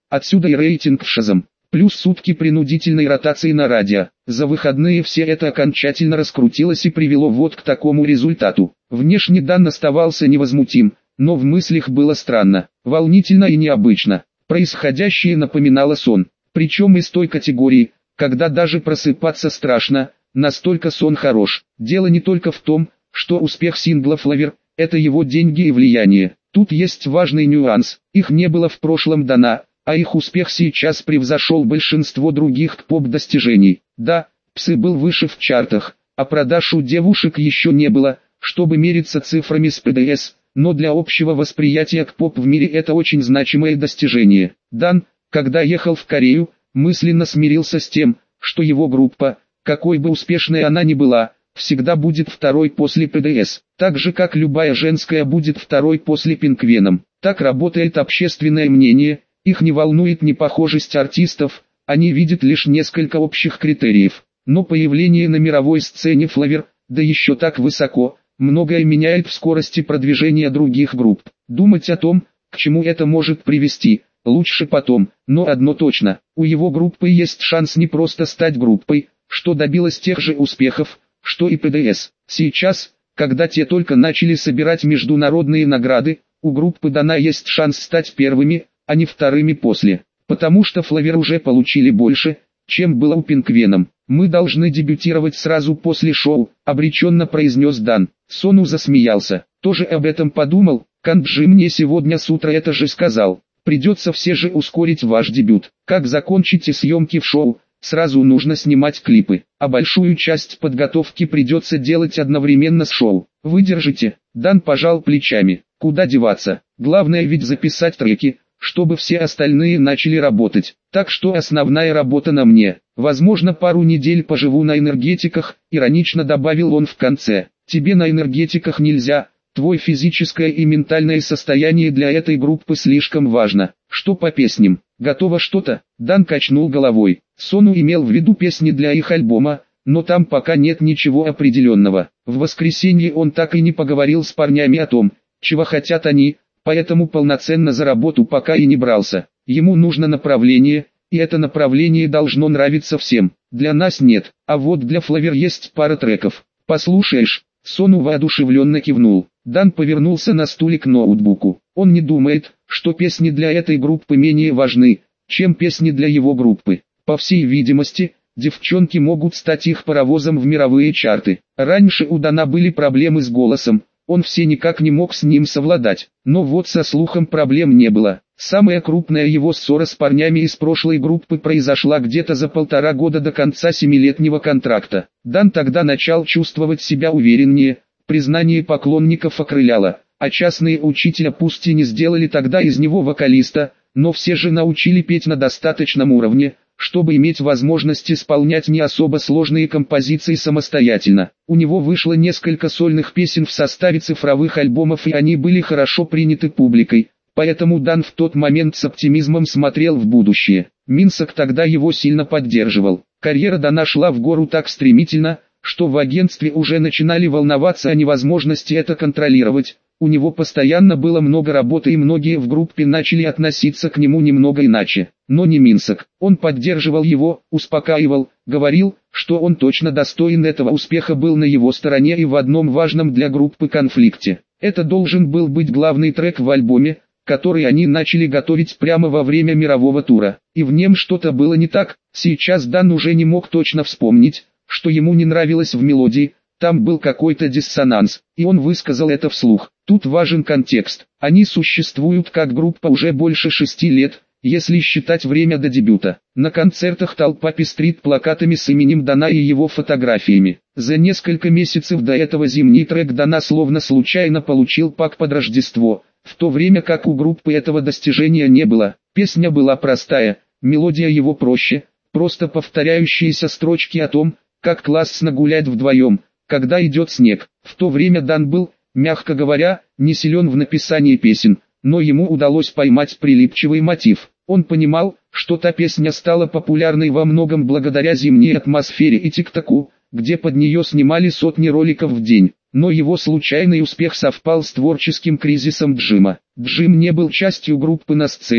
Отсюда и рейтинг в Шазам. Плюс сутки принудительной ротации на радио. За выходные все это окончательно раскрутилось и привело вот к такому результату. Внешне Дан оставался невозмутим, но в мыслях было странно, волнительно и необычно. Происходящее напоминало сон, причем из той категории, когда даже просыпаться страшно, настолько сон хорош. Дело не только в том, что успех сингла Flower – это его деньги и влияние. Тут есть важный нюанс, их не было в прошлом Дана, а их успех сейчас превзошел большинство других поп-достижений. Да, Psy был выше в чартах, а продаж у девушек еще не было, чтобы мериться цифрами с пи ди эс, но для общего восприятия к поп в мире это очень значимое достижение. Дан, когда ехал в Корею, мысленно смирился с тем, что его группа, какой бы успешной она ни была, всегда будет второй после пи ди эс, так же как любая женская будет второй после Pink Venom. Так работает общественное мнение. Их не волнует непохожесть артистов, они видят лишь несколько общих критериев. Но появление на мировой сцене Flower, да еще так высоко, многое меняет в скорости продвижения других групп. Думать о том, к чему это может привести, лучше потом, но одно точно, у его группы есть шанс не просто стать группой, что добилась тех же успехов, что и пи ди эс. Сейчас, когда те только начали собирать международные награды, у группы Дана есть шанс стать первыми, а не вторыми после, потому что Flower уже получили больше, чем было у Pink Venom. Мы должны дебютировать сразу после шоу, обреченно произнес Дан. Сону засмеялся, тоже об этом подумал, Канджи мне сегодня с утра это же сказал. Придется все же ускорить ваш дебют. Как закончите съемки в шоу, сразу нужно снимать клипы, а большую часть подготовки придется делать одновременно с шоу. Выдержите? Дан пожал плечами. Куда деваться? Главное ведь записать треки, чтобы все остальные начали работать. Так что основная работа на мне. Возможно, пару недель поживу на энергетиках, иронично добавил он в конце. Тебе на энергетиках нельзя, твой физическое и ментальное состояние для этой группы слишком важно. Что по песням? Готово что-то? Дан качнул головой. Сону имел в виду песни для их альбома, но там пока нет ничего определенного. В воскресенье он так и не поговорил с парнями о том, чего хотят они, поэтому полноценно за работу пока и не брался. Ему нужно направление, и это направление должно нравиться всем. Для нас нет, а вот для Flower есть пара треков. Послушаешь? Сону воодушевленно кивнул. Дан повернулся на стуле к ноутбуку. Он не думает, что песни для этой группы менее важны, чем песни для его группы. По всей видимости, девчонки могут стать их паровозом в мировые чарты. Раньше у Дана были проблемы с голосом, он все никак не мог с ним совладать, но вот со слухом проблем не было. Самая крупная его ссора с парнями из прошлой группы произошла где-то за полтора года до конца семилетнего контракта. Дан тогда начал чувствовать себя увереннее, признание поклонников окрыляло, а частные учителя пусть и не сделали тогда из него вокалиста, но все же научили петь на достаточном уровне, чтобы иметь возможность исполнять не особо сложные композиции самостоятельно. У него вышло несколько сольных песен в составе цифровых альбомов, и они были хорошо приняты публикой, поэтому Дан в тот момент с оптимизмом смотрел в будущее. Минсок тогда его сильно поддерживал. Карьера Дана шла в гору так стремительно, что в агентстве уже начинали волноваться о невозможности это контролировать. У него постоянно было много работы, и многие в группе начали относиться к нему немного иначе. Но не Минсок. Он поддерживал его, успокаивал, говорил, что он точно достоин этого успеха, был на его стороне и в одном важном для группы конфликте. Это должен был быть главный трек в альбоме, который они начали готовить прямо во время мирового тура. И в нем что-то было не так. Сейчас Дан уже не мог точно вспомнить, что ему не нравилось в мелодии. Там был какой-то диссонанс, и он высказал это вслух. Тут важен контекст. Они существуют как группа уже больше шести лет, если считать время до дебюта. На концертах толпа пестрит плакатами с именем Дана и его фотографиями. За несколько месяцев до этого зимний трек Дана словно случайно получил пак под Рождество, в то время как у группы этого достижения не было. Песня была простая, мелодия его проще, просто повторяющиеся строчки о том, как классно гулять вдвоем, когда идет снег. В то время Дан был, мягко говоря, не силен в написании песен, но ему удалось поймать прилипчивый мотив. Он понимал, что та песня стала популярной во многом благодаря зимней атмосфере и тик-таку, где под нее снимали сотни роликов в день. Но его случайный успех совпал с творческим кризисом Джима. Джим не был частью группы на сцене,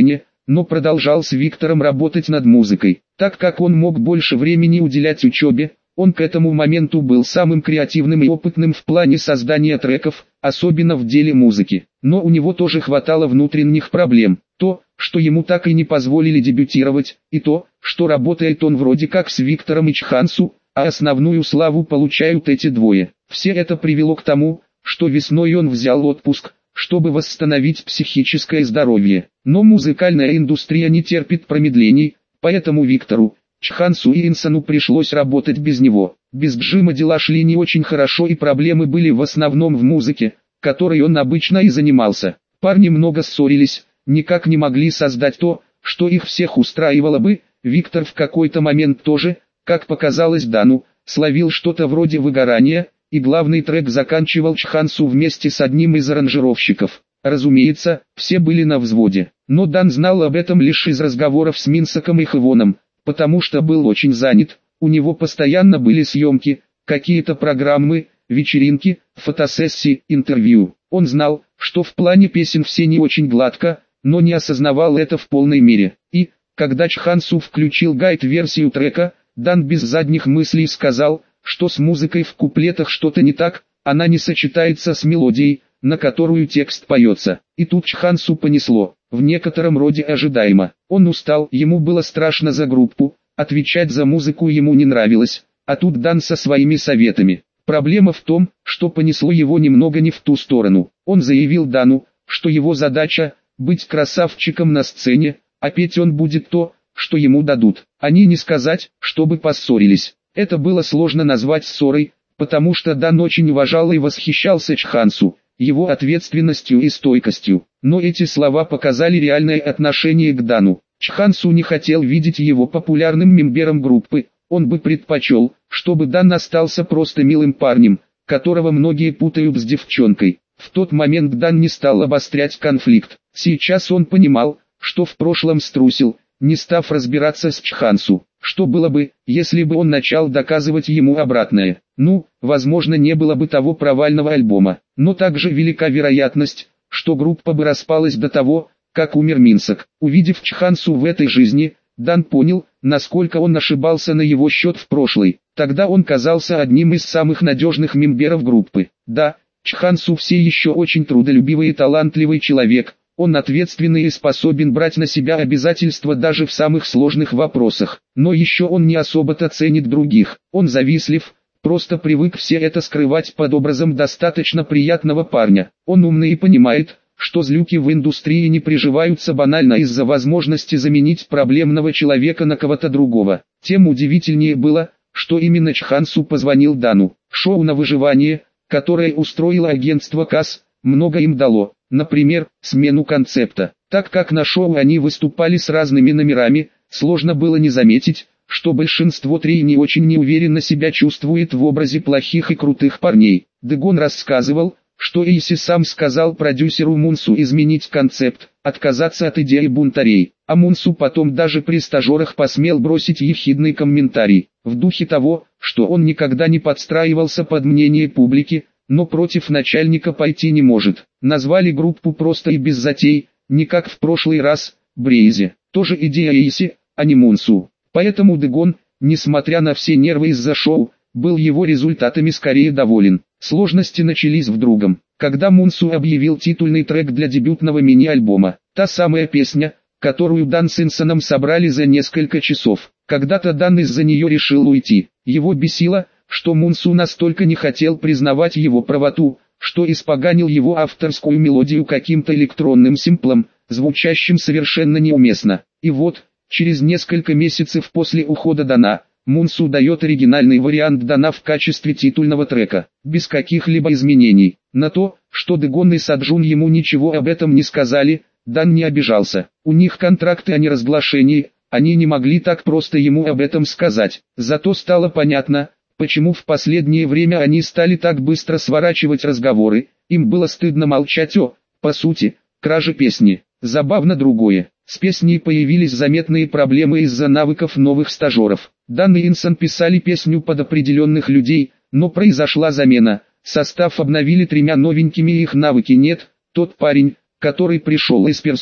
но продолжал с Виктором работать над музыкой. Так как он мог больше времени уделять учебе, он к этому моменту был самым креативным и опытным в плане создания треков, особенно в деле музыки. Но у него тоже хватало внутренних проблем. То, что ему так и не позволили дебютировать, и то, что работает он вроде как с Виктором и Чхансу, а основную славу получают эти двое. Все это привело к тому, что весной он взял отпуск, чтобы восстановить психическое здоровье. Но музыкальная индустрия не терпит промедлений, поэтому Виктору, Чхансу и Инсону пришлось работать без него. Без Джима дела шли не очень хорошо и проблемы были в основном в музыке, которой он обычно и занимался. Парни много ссорились, никак не могли создать то, что их всех устраивало бы. Виктор в какой-то момент тоже, как показалось Дану, словил что-то вроде выгорания, и главный трек заканчивал Чхансу вместе с одним из аранжировщиков. Разумеется, все были на взводе, но Дан знал об этом лишь из разговоров с Минсоком и Хвоном, потому что был очень занят, у него постоянно были съемки, какие-то программы, вечеринки, фотосессии, интервью. Он знал, что в плане песен все не очень гладко, но не осознавал это в полной мере. И, когда Чхансу включил гайд-версию трека, Дан без задних мыслей сказал, что с музыкой в куплетах что-то не так, она не сочетается с мелодией, на которую текст поется. И тут Чхансу понесло, в некотором роде ожидаемо. Он устал, ему было страшно за группу, отвечать за музыку ему не нравилось, а тут Дан со своими советами. Проблема в том, что понесло его немного не в ту сторону. Он заявил Дану, что его задача – быть красавчиком на сцене, а петь он будет то, что ему дадут. Они не сказать, чтобы поссорились. Это было сложно назвать ссорой, потому что Дан очень уважал и восхищался Чхансу, его ответственностью и стойкостью. Но эти слова показали реальное отношение к Дану. Чхансу не хотел видеть его популярным мембером группы, он бы предпочел, чтобы Дан остался просто милым парнем, которого многие путают с девчонкой. В тот момент Дан не стал обострять конфликт. Сейчас он понимал, что в прошлом струсил, не став разбираться с Чхансу. Что было бы, если бы он начал доказывать ему обратное? Ну, возможно, не было бы того провального альбома. Но также велика вероятность, что группа бы распалась до того, как умер Минсок. Увидев Чхансу в этой жизни, Дан понял, насколько он ошибался на его счет в прошлой. Тогда он казался одним из самых надежных мемберов группы. Да, Чхансу все еще очень трудолюбивый и талантливый человек. Он ответственный и способен брать на себя обязательства даже в самых сложных вопросах. Но еще он не особо-то ценит других. Он завистлив, просто привык все это скрывать под образом достаточно приятного парня. Он умный и понимает, что злюки в индустрии не приживаются банально из-за возможности заменить проблемного человека на кого-то другого. Тем удивительнее было, что именно Чхансу позвонил Дану. Шоу на выживание, которое устроило агентство КАС, много им дало. Например, смену концепта. Так как на шоу они выступали с разными номерами, сложно было не заметить, что большинство трей не очень неуверенно себя чувствует в образе плохих и крутых парней. Дэгон рассказывал, что Эйси сам сказал продюсеру Мунсу изменить концепт, отказаться от идеи бунтарей. А Мунсу потом даже при стажерах посмел бросить ехидный комментарий, в духе того, что он никогда не подстраивался под мнение публики, но против начальника пойти не может. Назвали группу просто и без затей, не как в прошлый раз, Брейзи. Тоже идея Эйси, а не Мунсу. Поэтому Дэгон, несмотря на все нервы из-за шоу, был его результатами скорее доволен. Сложности начались в другом, когда Мунсу объявил титульный трек для дебютного мини-альбома. Та самая песня, которую Дан с Инсоном собрали за несколько часов. Когда-то Дан из-за нее решил уйти. Его бесило, что Мунсу настолько не хотел признавать его правоту, что испоганил его авторскую мелодию каким-то электронным симплом, звучащим совершенно неуместно. И вот, через несколько месяцев после ухода Дана, Мунсу дает оригинальный вариант Дана в качестве титульного трека, без каких-либо изменений. На то, что Дэгон и Саджун ему ничего об этом не сказали, Дан не обижался. У них контракты о неразглашении, они не могли так просто ему об этом сказать. Зато стало понятно, почему в последнее время они стали так быстро сворачивать разговоры. Им было стыдно молчать о, по сути, краже песни. Забавно другое. С песней появились заметные проблемы из-за навыков новых стажеров. Дан и Инсон писали песню под определенных людей, но произошла замена. Состав обновили тремя новенькими, и их навыки нет. Тот парень, который пришел из персон,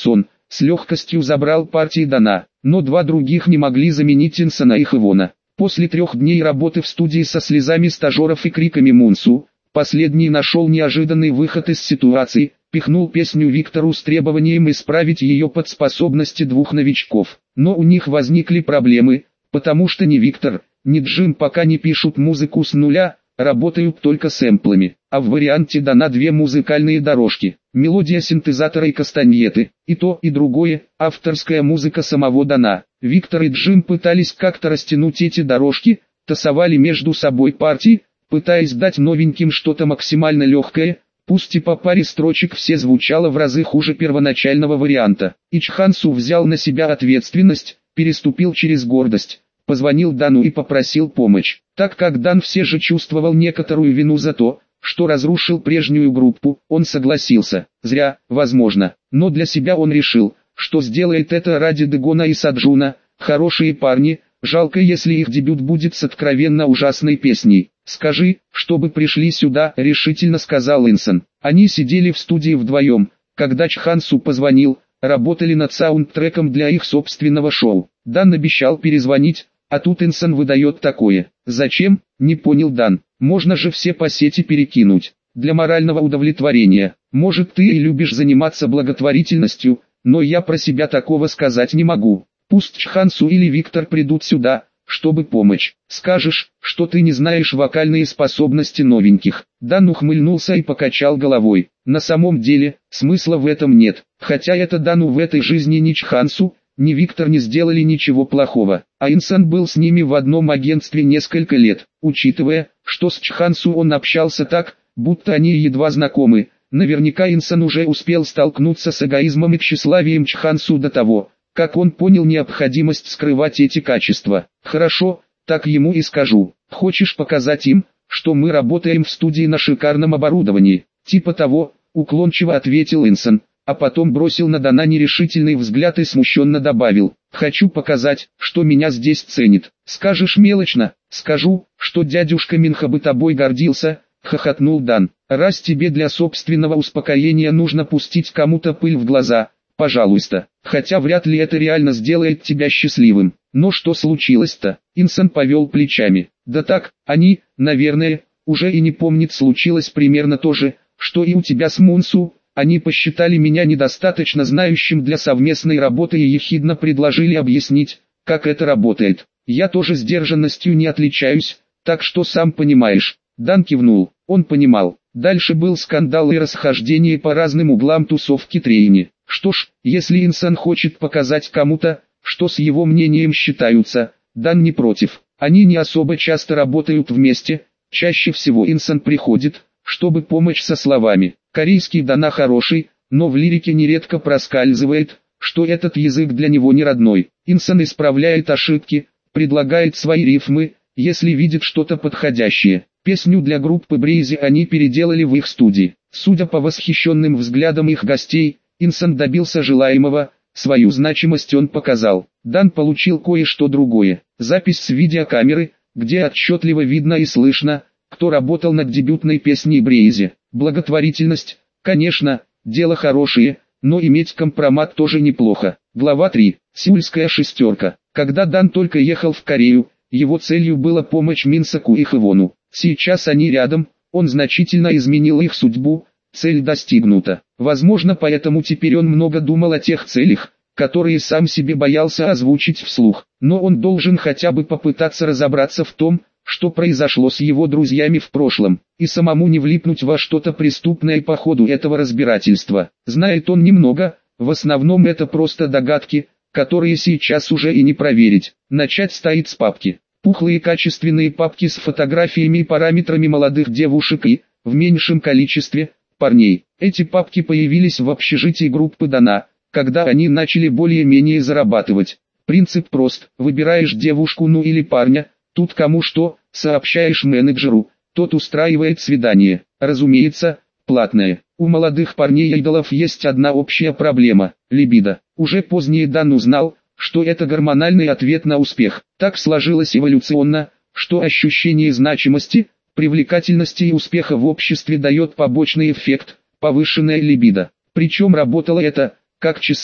с легкостью забрал партии Дана, но два других не могли заменить Инсона и Хевона. После трех дней работы в студии со слезами стажеров и криками Мунсу, последний нашел неожиданный выход из ситуации, пихнул песню Виктору с требованием исправить ее под способности двух новичков. Но у них возникли проблемы, потому что ни Виктор, ни Джим пока не пишут музыку с нуля, работают только сэмплами, а в варианте дана две музыкальные дорожки, мелодия синтезатора и кастаньеты, и то и другое, авторская музыка самого Дана. Виктор и Джим пытались как-то растянуть эти дорожки, тасовали между собой партии, пытаясь дать новеньким что-то максимально легкое, пусть и по паре строчек все звучало в разы хуже первоначального варианта. И Чхансу взял на себя ответственность, переступил через гордость. Позвонил Дану и попросил помощь, так как Дан все же чувствовал некоторую вину за то, что разрушил прежнюю группу. Он согласился, зря, возможно, но для себя он решил, что сделает это ради Дэгона и Саджуна, хорошие парни, жалко если их дебют будет с откровенно ужасной песней. «Скажи, чтобы пришли сюда», — решительно сказал Инсон. Они сидели в студии вдвоем, когда Чхансу позвонил, работали над саундтреком для их собственного шоу. Дан обещал перезвонить, а тут Инсон выдает такое. «Зачем?» — не понял Дан. «Можно же все по сети перекинуть. Для морального удовлетворения. Может, ты и любишь заниматься благотворительностью, но я про себя такого сказать не могу. Пусть Чхансу или Виктор придут сюда, чтобы помочь. Скажешь, что ты не знаешь вокальные способности новеньких». Дан ухмыльнулся и покачал головой. На самом деле, смысла в этом нет. Хотя это Дану в этой жизни ни Чхансу, ни Виктор не сделали ничего плохого, а Инсон был с ними в одном агентстве несколько лет. Учитывая, что с Чхансу он общался так, будто они едва знакомы, наверняка Инсон уже успел столкнуться с эгоизмом и тщеславием Чхансу до того, как он понял необходимость скрывать эти качества. «Хорошо, так ему и скажу. Хочешь показать им, что мы работаем в студии на шикарном оборудовании?» «Типа того», — уклончиво ответил Инсон, а потом бросил на Дана нерешительный взгляд и смущенно добавил: «Хочу показать, что меня здесь ценит. Скажешь мелочно?» «Скажу, что дядюшка Минха бы тобой гордился», — хохотнул Дан. «Раз тебе для собственного успокоения нужно пустить кому-то пыль в глаза, пожалуйста, хотя вряд ли это реально сделает тебя счастливым». «Но что случилось-то?» Инсон повел плечами. «Да так, они, наверное, уже и не помнят, случилось примерно то же, что и у тебя с Мунсу. Они посчитали меня недостаточно знающим для совместной работы и ехидно предложили объяснить, как это работает. Я тоже сдержанностью не отличаюсь, так что сам понимаешь». Дан кивнул, он понимал. Дальше был скандал и расхождение по разным углам тусовки Трейни. Что ж, если Инсон хочет показать кому-то, что с его мнением считаются, Дан не против. Они не особо часто работают вместе, чаще всего Инсон приходит, чтобы помочь со словами. Корейский Дана хороший, но в лирике нередко проскальзывает, что этот язык для него не родной. Инсон исправляет ошибки, предлагает свои рифмы, если видит что-то подходящее. Песню для группы Брейзи они переделали в их студии. Судя по восхищенным взглядам их гостей, Инсон добился желаемого, свою значимость он показал. Дан получил кое-что другое. Запись с видеокамеры, где отчетливо видно и слышно, кто работал над дебютной песней Брейзи. Благотворительность, конечно, дело хорошее, но иметь компромат тоже неплохо. Глава три. Сеульская шестерка. Когда Дан только ехал в Корею, его целью было помочь Минсаку и Хевону. Сейчас они рядом, он значительно изменил их судьбу, цель достигнута. Возможно, поэтому теперь он много думал о тех целях, которые сам себе боялся озвучить вслух. Но он должен хотя бы попытаться разобраться в том, что произошло с его друзьями в прошлом, и самому не влипнуть во что-то преступное по ходу этого разбирательства. Знает он немного, в основном это просто догадки, которые сейчас уже и не проверить. Начать стоит с папки. Пухлые качественные папки с фотографиями и параметрами молодых девушек и, в меньшем количестве, парней. Эти папки появились в общежитии группы Дана, когда они начали более-менее зарабатывать. Принцип прост: выбираешь девушку ну или парня, тут кому что, сообщаешь менеджеру, тот устраивает свидание. Разумеется, платное. У молодых парней-идолов есть одна общая проблема – либидо. Уже позднее Дан узнал, что это гормональный ответ на успех. Так сложилось эволюционно, что ощущение значимости, привлекательности и успеха в обществе дает побочный эффект – повышенная либидо. Причем работало это, как часы.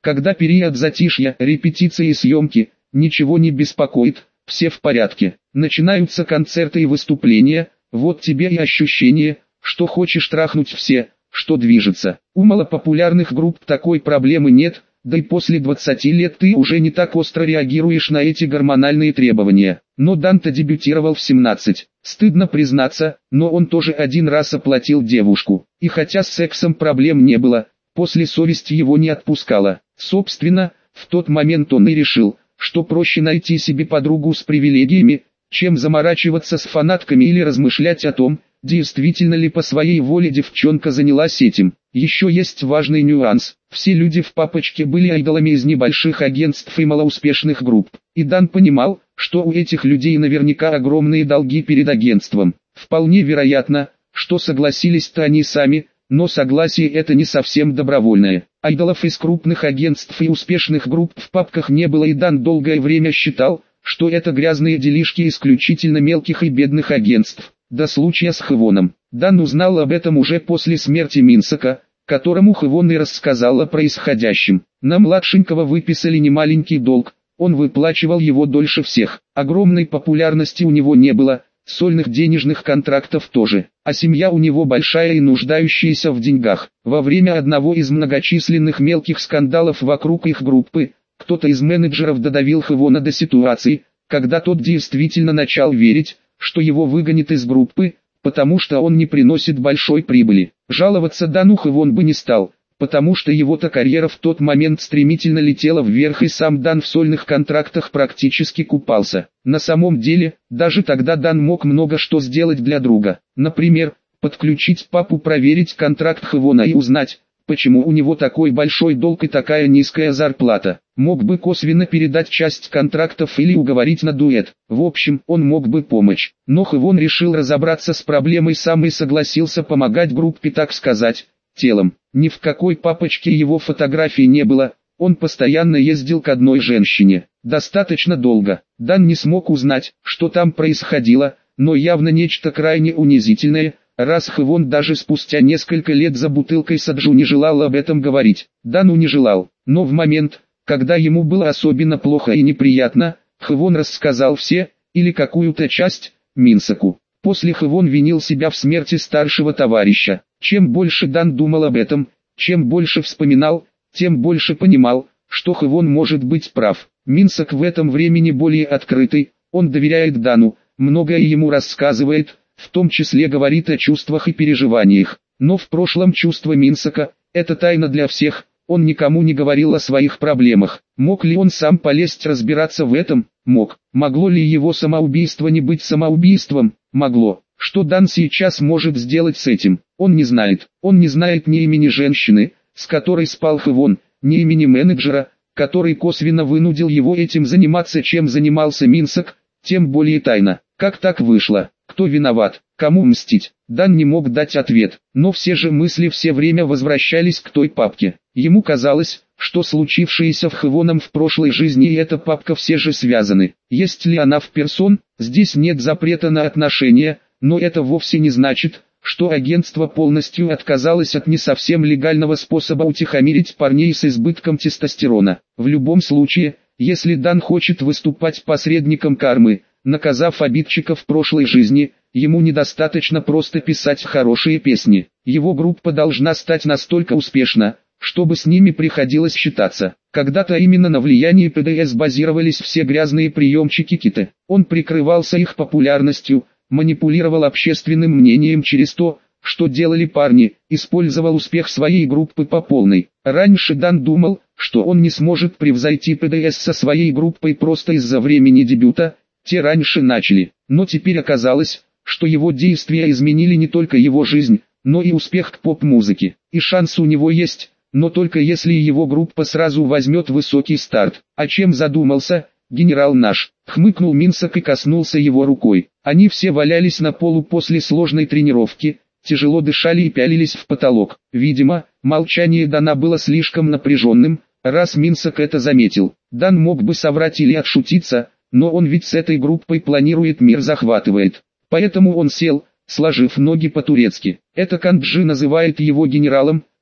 Когда период затишья, репетиции и съемки, ничего не беспокоит, все в порядке. Начинаются концерты и выступления, вот тебе и ощущение, что хочешь трахнуть все, что движется. У малопопулярных групп такой проблемы нет, да и после двадцати лет ты уже не так остро реагируешь на эти гормональные требования. Но Данте дебютировал в семнадцать. Стыдно признаться, но он тоже один раз оплатил девушку. И хотя с сексом проблем не было, после совесть его не отпускала. Собственно, в тот момент он и решил, что проще найти себе подругу с привилегиями, чем заморачиваться с фанатками или размышлять о том, действительно ли по своей воле девчонка занялась этим. Еще есть важный нюанс. Все люди в папочке были айдолами из небольших агентств и малоуспешных групп. И Дан понимал, что у этих людей наверняка огромные долги перед агентством. Вполне вероятно, что согласились-то они сами, но согласие это не совсем добровольное. Айдолов из крупных агентств и успешных групп в папках не было, и Дан долгое время считал, что это грязные делишки исключительно мелких и бедных агентств. До случая с Хэвоном. Дан узнал об этом уже после смерти Минсока, которому Хэвон и рассказал о происходящем. На младшенького выписали немаленький долг, он выплачивал его дольше всех. Огромной популярности у него не было, сольных денежных контрактов тоже, а семья у него большая и нуждающаяся в деньгах. Во время одного из многочисленных мелких скандалов вокруг их группы, кто-то из менеджеров додавил Хэвона до ситуации, когда тот действительно начал верить, что его выгонят из группы, потому что он не приносит большой прибыли. Жаловаться Дану Хэвон бы не стал, потому что его-то карьера в тот момент стремительно летела вверх, и сам Дан в сольных контрактах практически купался. На самом деле, даже тогда Дан мог много что сделать для друга. Например, подключить папу, проверить контракт Хэвона и узнать, почему у него такой большой долг и такая низкая зарплата. Мог бы косвенно передать часть контрактов или уговорить на дуэт. В общем, он мог бы помочь. Но Хэвон решил разобраться с проблемой сам и согласился помогать группе, так сказать, телом. Ни в какой папочке его фотографий не было, он постоянно ездил к одной женщине. Достаточно долго. Дан не смог узнать, что там происходило, но явно нечто крайне унизительное, раз Хэвон даже спустя несколько лет за бутылкой саджу не желал об этом говорить. Дану не желал, но в момент, когда ему было особенно плохо и неприятно, Хэвон рассказал все, или какую-то часть, Минсоку. После Хэвон винил себя в смерти старшего товарища. Чем больше Дан думал об этом, чем больше вспоминал, тем больше понимал, что Хэвон может быть прав. Минсок в этом времени более открытый, он доверяет Дану, многое ему рассказывает, в том числе говорит о чувствах и переживаниях. Но в прошлом чувства Минсока – это тайна для всех, он никому не говорил о своих проблемах. Мог ли он сам полезть разбираться в этом? Мог. Могло ли его самоубийство не быть самоубийством? Могло. Что Дан сейчас может сделать с этим? Он не знает. Он не знает ни имени женщины, с которой спал Хэвон, ни имени менеджера, который косвенно вынудил его этим заниматься, чем занимался Минсок, тем более тайно. Как так вышло? Кто виноват? Кому мстить? Дан не мог дать ответ, но все же мысли все время возвращались к той папке. Ему казалось, что случившееся в Хэвоном в прошлой жизни и эта папка все же связаны. Есть ли она в персон? Здесь нет запрета на отношения, но это вовсе не значит, что агентство полностью отказалось от не совсем легального способа утихомирить парней с избытком тестостерона. В любом случае, если Дан хочет выступать посредником кармы, наказав обидчиков прошлой жизни, ему недостаточно просто писать хорошие песни. Его группа должна стать настолько успешна, чтобы с ними приходилось считаться. Когда-то именно на влиянии ПДС базировались все грязные приемчики Киты. Он прикрывался их популярностью, манипулировал общественным мнением через то, что делали парни, использовал успех своей группы по полной. Раньше Дан думал, что он не сможет превзойти ПДС со своей группой просто из-за времени дебюта, те раньше начали, но теперь оказалось, что его действия изменили не только его жизнь, но и успех к поп-музыке. И шанс у него есть, но только если его группа сразу возьмет высокий старт. О чем задумался, генерал наш? Хмыкнул Минсок и коснулся его рукой. Они все валялись на полу после сложной тренировки, тяжело дышали и пялились в потолок. Видимо, молчание Дана было слишком напряженным, раз Минсок это заметил. Дан мог бы соврать или отшутиться, но он ведь с этой группой планирует мир захватывает. Поэтому он сел, сложив ноги по-турецки. Это Канджи называет его генералом,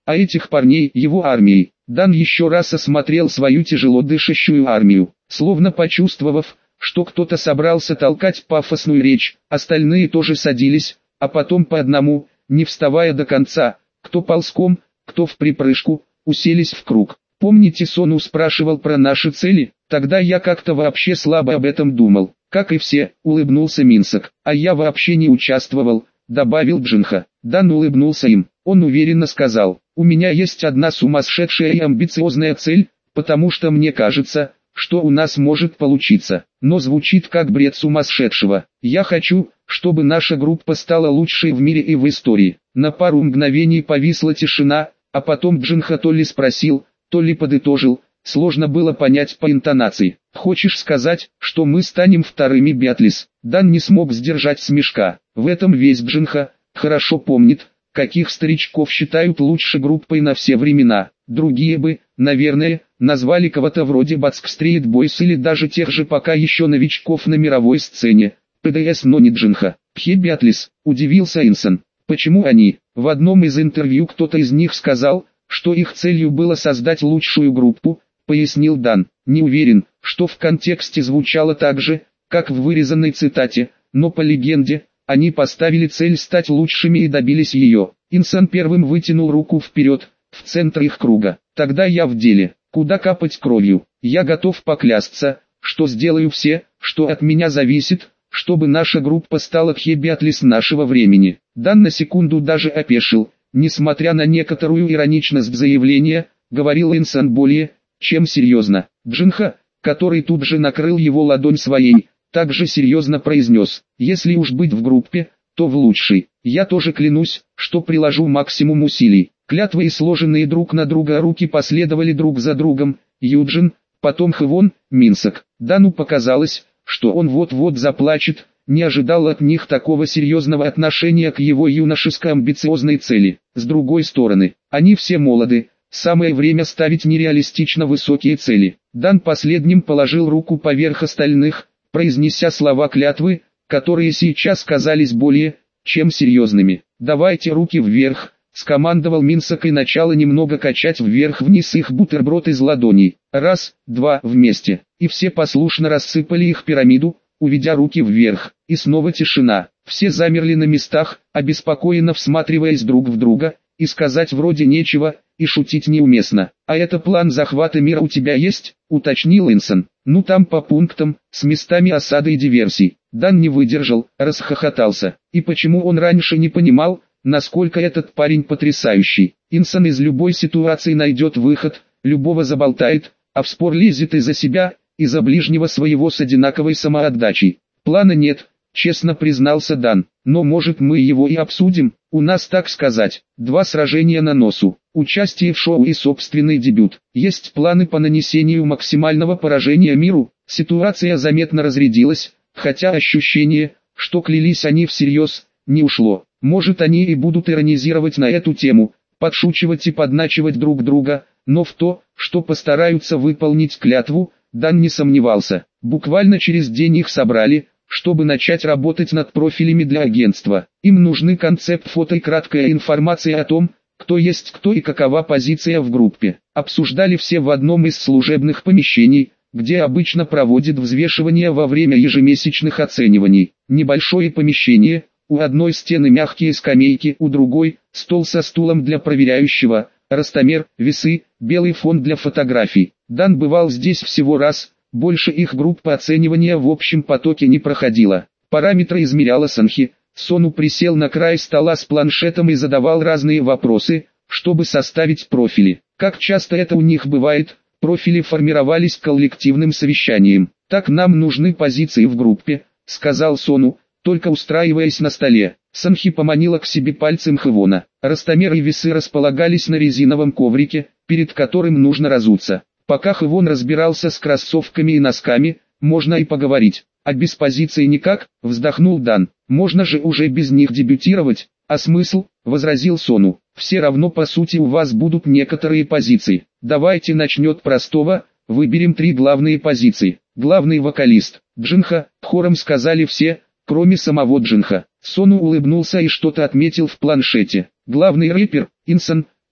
а этих парней его армией. Дан еще раз осмотрел свою тяжело дышащую армию, словно почувствовав, что кто-то собрался толкать пафосную речь, остальные тоже садились, а потом по одному, не вставая до конца, кто ползком, кто в припрыжку, уселись в круг. Помните, Сону спрашивал про наши цели? Тогда я как-то вообще слабо об этом думал. Как и все, улыбнулся Минсок. А я вообще не участвовал, добавил Джинха. Дан улыбнулся им. Он уверенно сказал: у меня есть одна сумасшедшая и амбициозная цель, потому что мне кажется, что у нас может получиться. Но звучит как бред сумасшедшего. Я хочу, чтобы наша группа стала лучшей в мире и в истории. На пару мгновений повисла тишина, а потом Джинха то ли спросил, то ли подытожил, сложно было понять по интонации. Хочешь сказать, что мы станем вторыми Бятлис? Дан не смог сдержать смешка. В этом весь Джинха хорошо помнит, каких старичков считают лучшей группой на все времена. Другие бы, наверное, назвали кого-то вроде Backstreet Boys или даже тех же пока еще новичков на мировой сцене. пэ дэ эс, но не Джинха. Пхе Бятлис, удивился Инсон. Почему они? В одном из интервью кто-то из них сказал, что их целью было создать лучшую группу, пояснил Дан. Не уверен, что в контексте звучало так же, как в вырезанной цитате, но по легенде, они поставили цель стать лучшими и добились ее. Инсон первым вытянул руку вперед, в центр их круга. Тогда я в деле. Куда капать кровью? Я готов поклясться, что сделаю все, что от меня зависит, чтобы наша группа стала Пхе Бятлис нашего времени. Дан на секунду даже опешил. Несмотря на некоторую ироничность заявления, говорил Инсон более, чем серьезно. Джинха, который тут же накрыл его ладонь своей, также серьезно произнес: если уж быть в группе, то в лучшей. Я тоже клянусь, что приложу максимум усилий. Клятвы и сложенные друг на друга руки последовали друг за другом. Юджин, потом Хвон, Минсок. Дану показалось, что он вот-вот заплачет, не ожидал от них такого серьезного отношения к его юношеско-амбициозной цели. С другой стороны, они все молоды, самое время ставить нереалистично высокие цели. Дан последним положил руку поверх остальных, произнеся слова клятвы, которые сейчас казались более, чем серьезными. «Давайте руки вверх», — скомандовал Минсок и начало немного качать вверх-вниз их бутерброд из ладоней. Раз, два, вместе. И все послушно рассыпали их пирамиду, уведя руки вверх. И снова тишина. Все замерли на местах, обеспокоенно всматриваясь друг в друга, и сказать вроде нечего, и шутить неуместно. «А это план захвата мира у тебя есть?» — уточнил Инсон. «Ну там по пунктам, с местами осады и диверсий». Дан не выдержал, расхохотался. И почему он раньше не понимал, насколько этот парень потрясающий? Инсон из любой ситуации найдет выход, любого заболтает, а в спор лезет из-за себя, из-за ближнего своего с одинаковой самоотдачей. «Плана нет», — честно признался Дан. «Но может мы его и обсудим? У нас, так сказать, два сражения на носу, участие в шоу и собственный дебют. Есть планы по нанесению максимального поражения миру». Ситуация заметно разрядилась, хотя ощущение, что клялись они всерьез, не ушло. Может, они и будут иронизировать на эту тему, подшучивать и подначивать друг друга, но в то, что постараются выполнить клятву, Дан не сомневался. Буквально через день их собрали, чтобы начать работать над профилями для агентства. Им нужны концепт фото и краткая информация о том, кто есть кто и какова позиция в группе. Обсуждали все в одном из служебных помещений, где обычно проводят взвешивание во время ежемесячных оцениваний. Небольшое помещение, у одной стены мягкие скамейки, у другой – стол со стулом для проверяющего, ростомер, весы, белый фон для фотографий. Дан бывал здесь всего раз, больше их группа оценивания в общем потоке не проходила. Параметры измеряла Санхи. Сону присел на край стола с планшетом и задавал разные вопросы, чтобы составить профили. Как часто это у них бывает, профили формировались коллективным совещанием. «Так нам нужны позиции в группе», — сказал Сону, только устраиваясь на столе. Санхи поманила к себе пальцем Хвона. Ростомер и весы располагались на резиновом коврике, перед которым нужно разуться. Пока Хвон разбирался с кроссовками и носками, можно и поговорить. «А без позиции никак», — вздохнул Дан. «Можно же уже без них дебютировать». «А смысл?» — возразил Сону. «Все равно по сути у вас будут некоторые позиции. Давайте начнем простого, выберем три главные позиции. Главный вокалист, Джинха», — хором сказали все, кроме самого Джинха. Сону улыбнулся и что-то отметил в планшете. «Главный рэпер, Инсон»,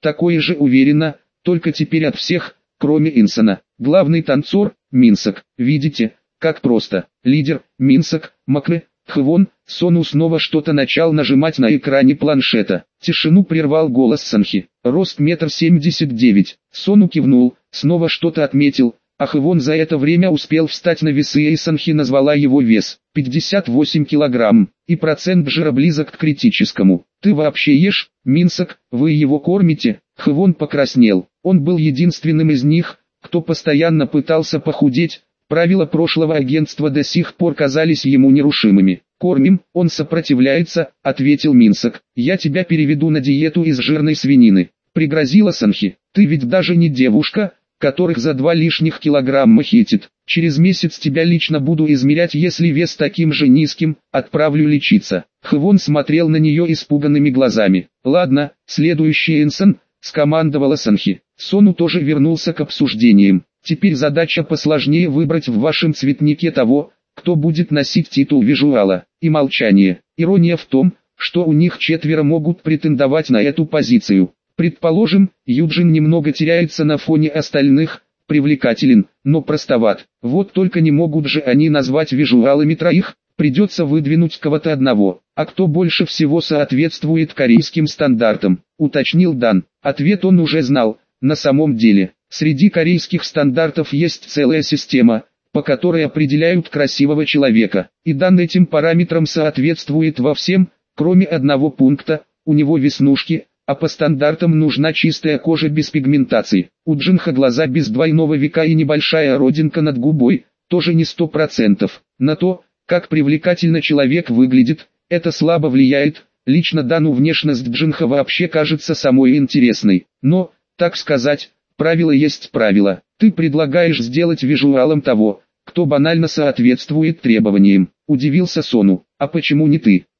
такое же уверенно, только теперь от всех, кроме Инсона. Главный танцор, Минсок. Видите, как просто. Лидер, Минсок, Макры, Хвон. Сону снова что-то начал нажимать на экране планшета. Тишину прервал голос Санхи. Рост метр семьдесят девять. Сону кивнул, снова что-то отметил. А Хвон за это время успел встать на весы, и Санхи назвала его вес. пятьдесят восемь килограмм. И процент жира близок к критическому. Ты вообще ешь, Минсок, вы его кормите? Хвон покраснел. Он был единственным из них, кто постоянно пытался похудеть. Правила прошлого агентства до сих пор казались ему нерушимыми. «Кормим, он сопротивляется», — ответил Минсок. «Я тебя переведу на диету из жирной свинины», — пригрозила Санхи. «Ты ведь даже не девушка, которых за два лишних килограмма хитит. Через месяц тебя лично буду измерять, если вес таким же низким, отправлю лечиться». Хвон смотрел на нее испуганными глазами. «Ладно, следующий Инсон», — скомандовала Санхи. Сону тоже вернулся к обсуждениям. «Теперь задача посложнее: выбрать в вашем цветнике того, кто будет носить титул визуала». И молчание. Ирония в том, что у них четверо могут претендовать на эту позицию. Предположим, Юджин немного теряется на фоне остальных, привлекателен, но простоват. Вот только не могут же они назвать визуалами троих, придется выдвинуть кого-то одного. А кто больше всего соответствует корейским стандартам, уточнил Дан. Ответ он уже знал. На самом деле, среди корейских стандартов есть целая система, по которой определяют красивого человека. И Дан этим параметрам соответствует во всем, кроме одного пункта: у него веснушки, а по стандартам нужна чистая кожа без пигментации. У Джинха глаза без двойного века и небольшая родинка над губой, тоже не сто процентов. На то, как привлекательно человек выглядит, это слабо влияет. Лично Дану внешность Джинха вообще кажется самой интересной. Но, так сказать, правило есть правило. Ты предлагаешь сделать визуалом того, кто банально соответствует требованиям. Удивился Сону. А почему не ты?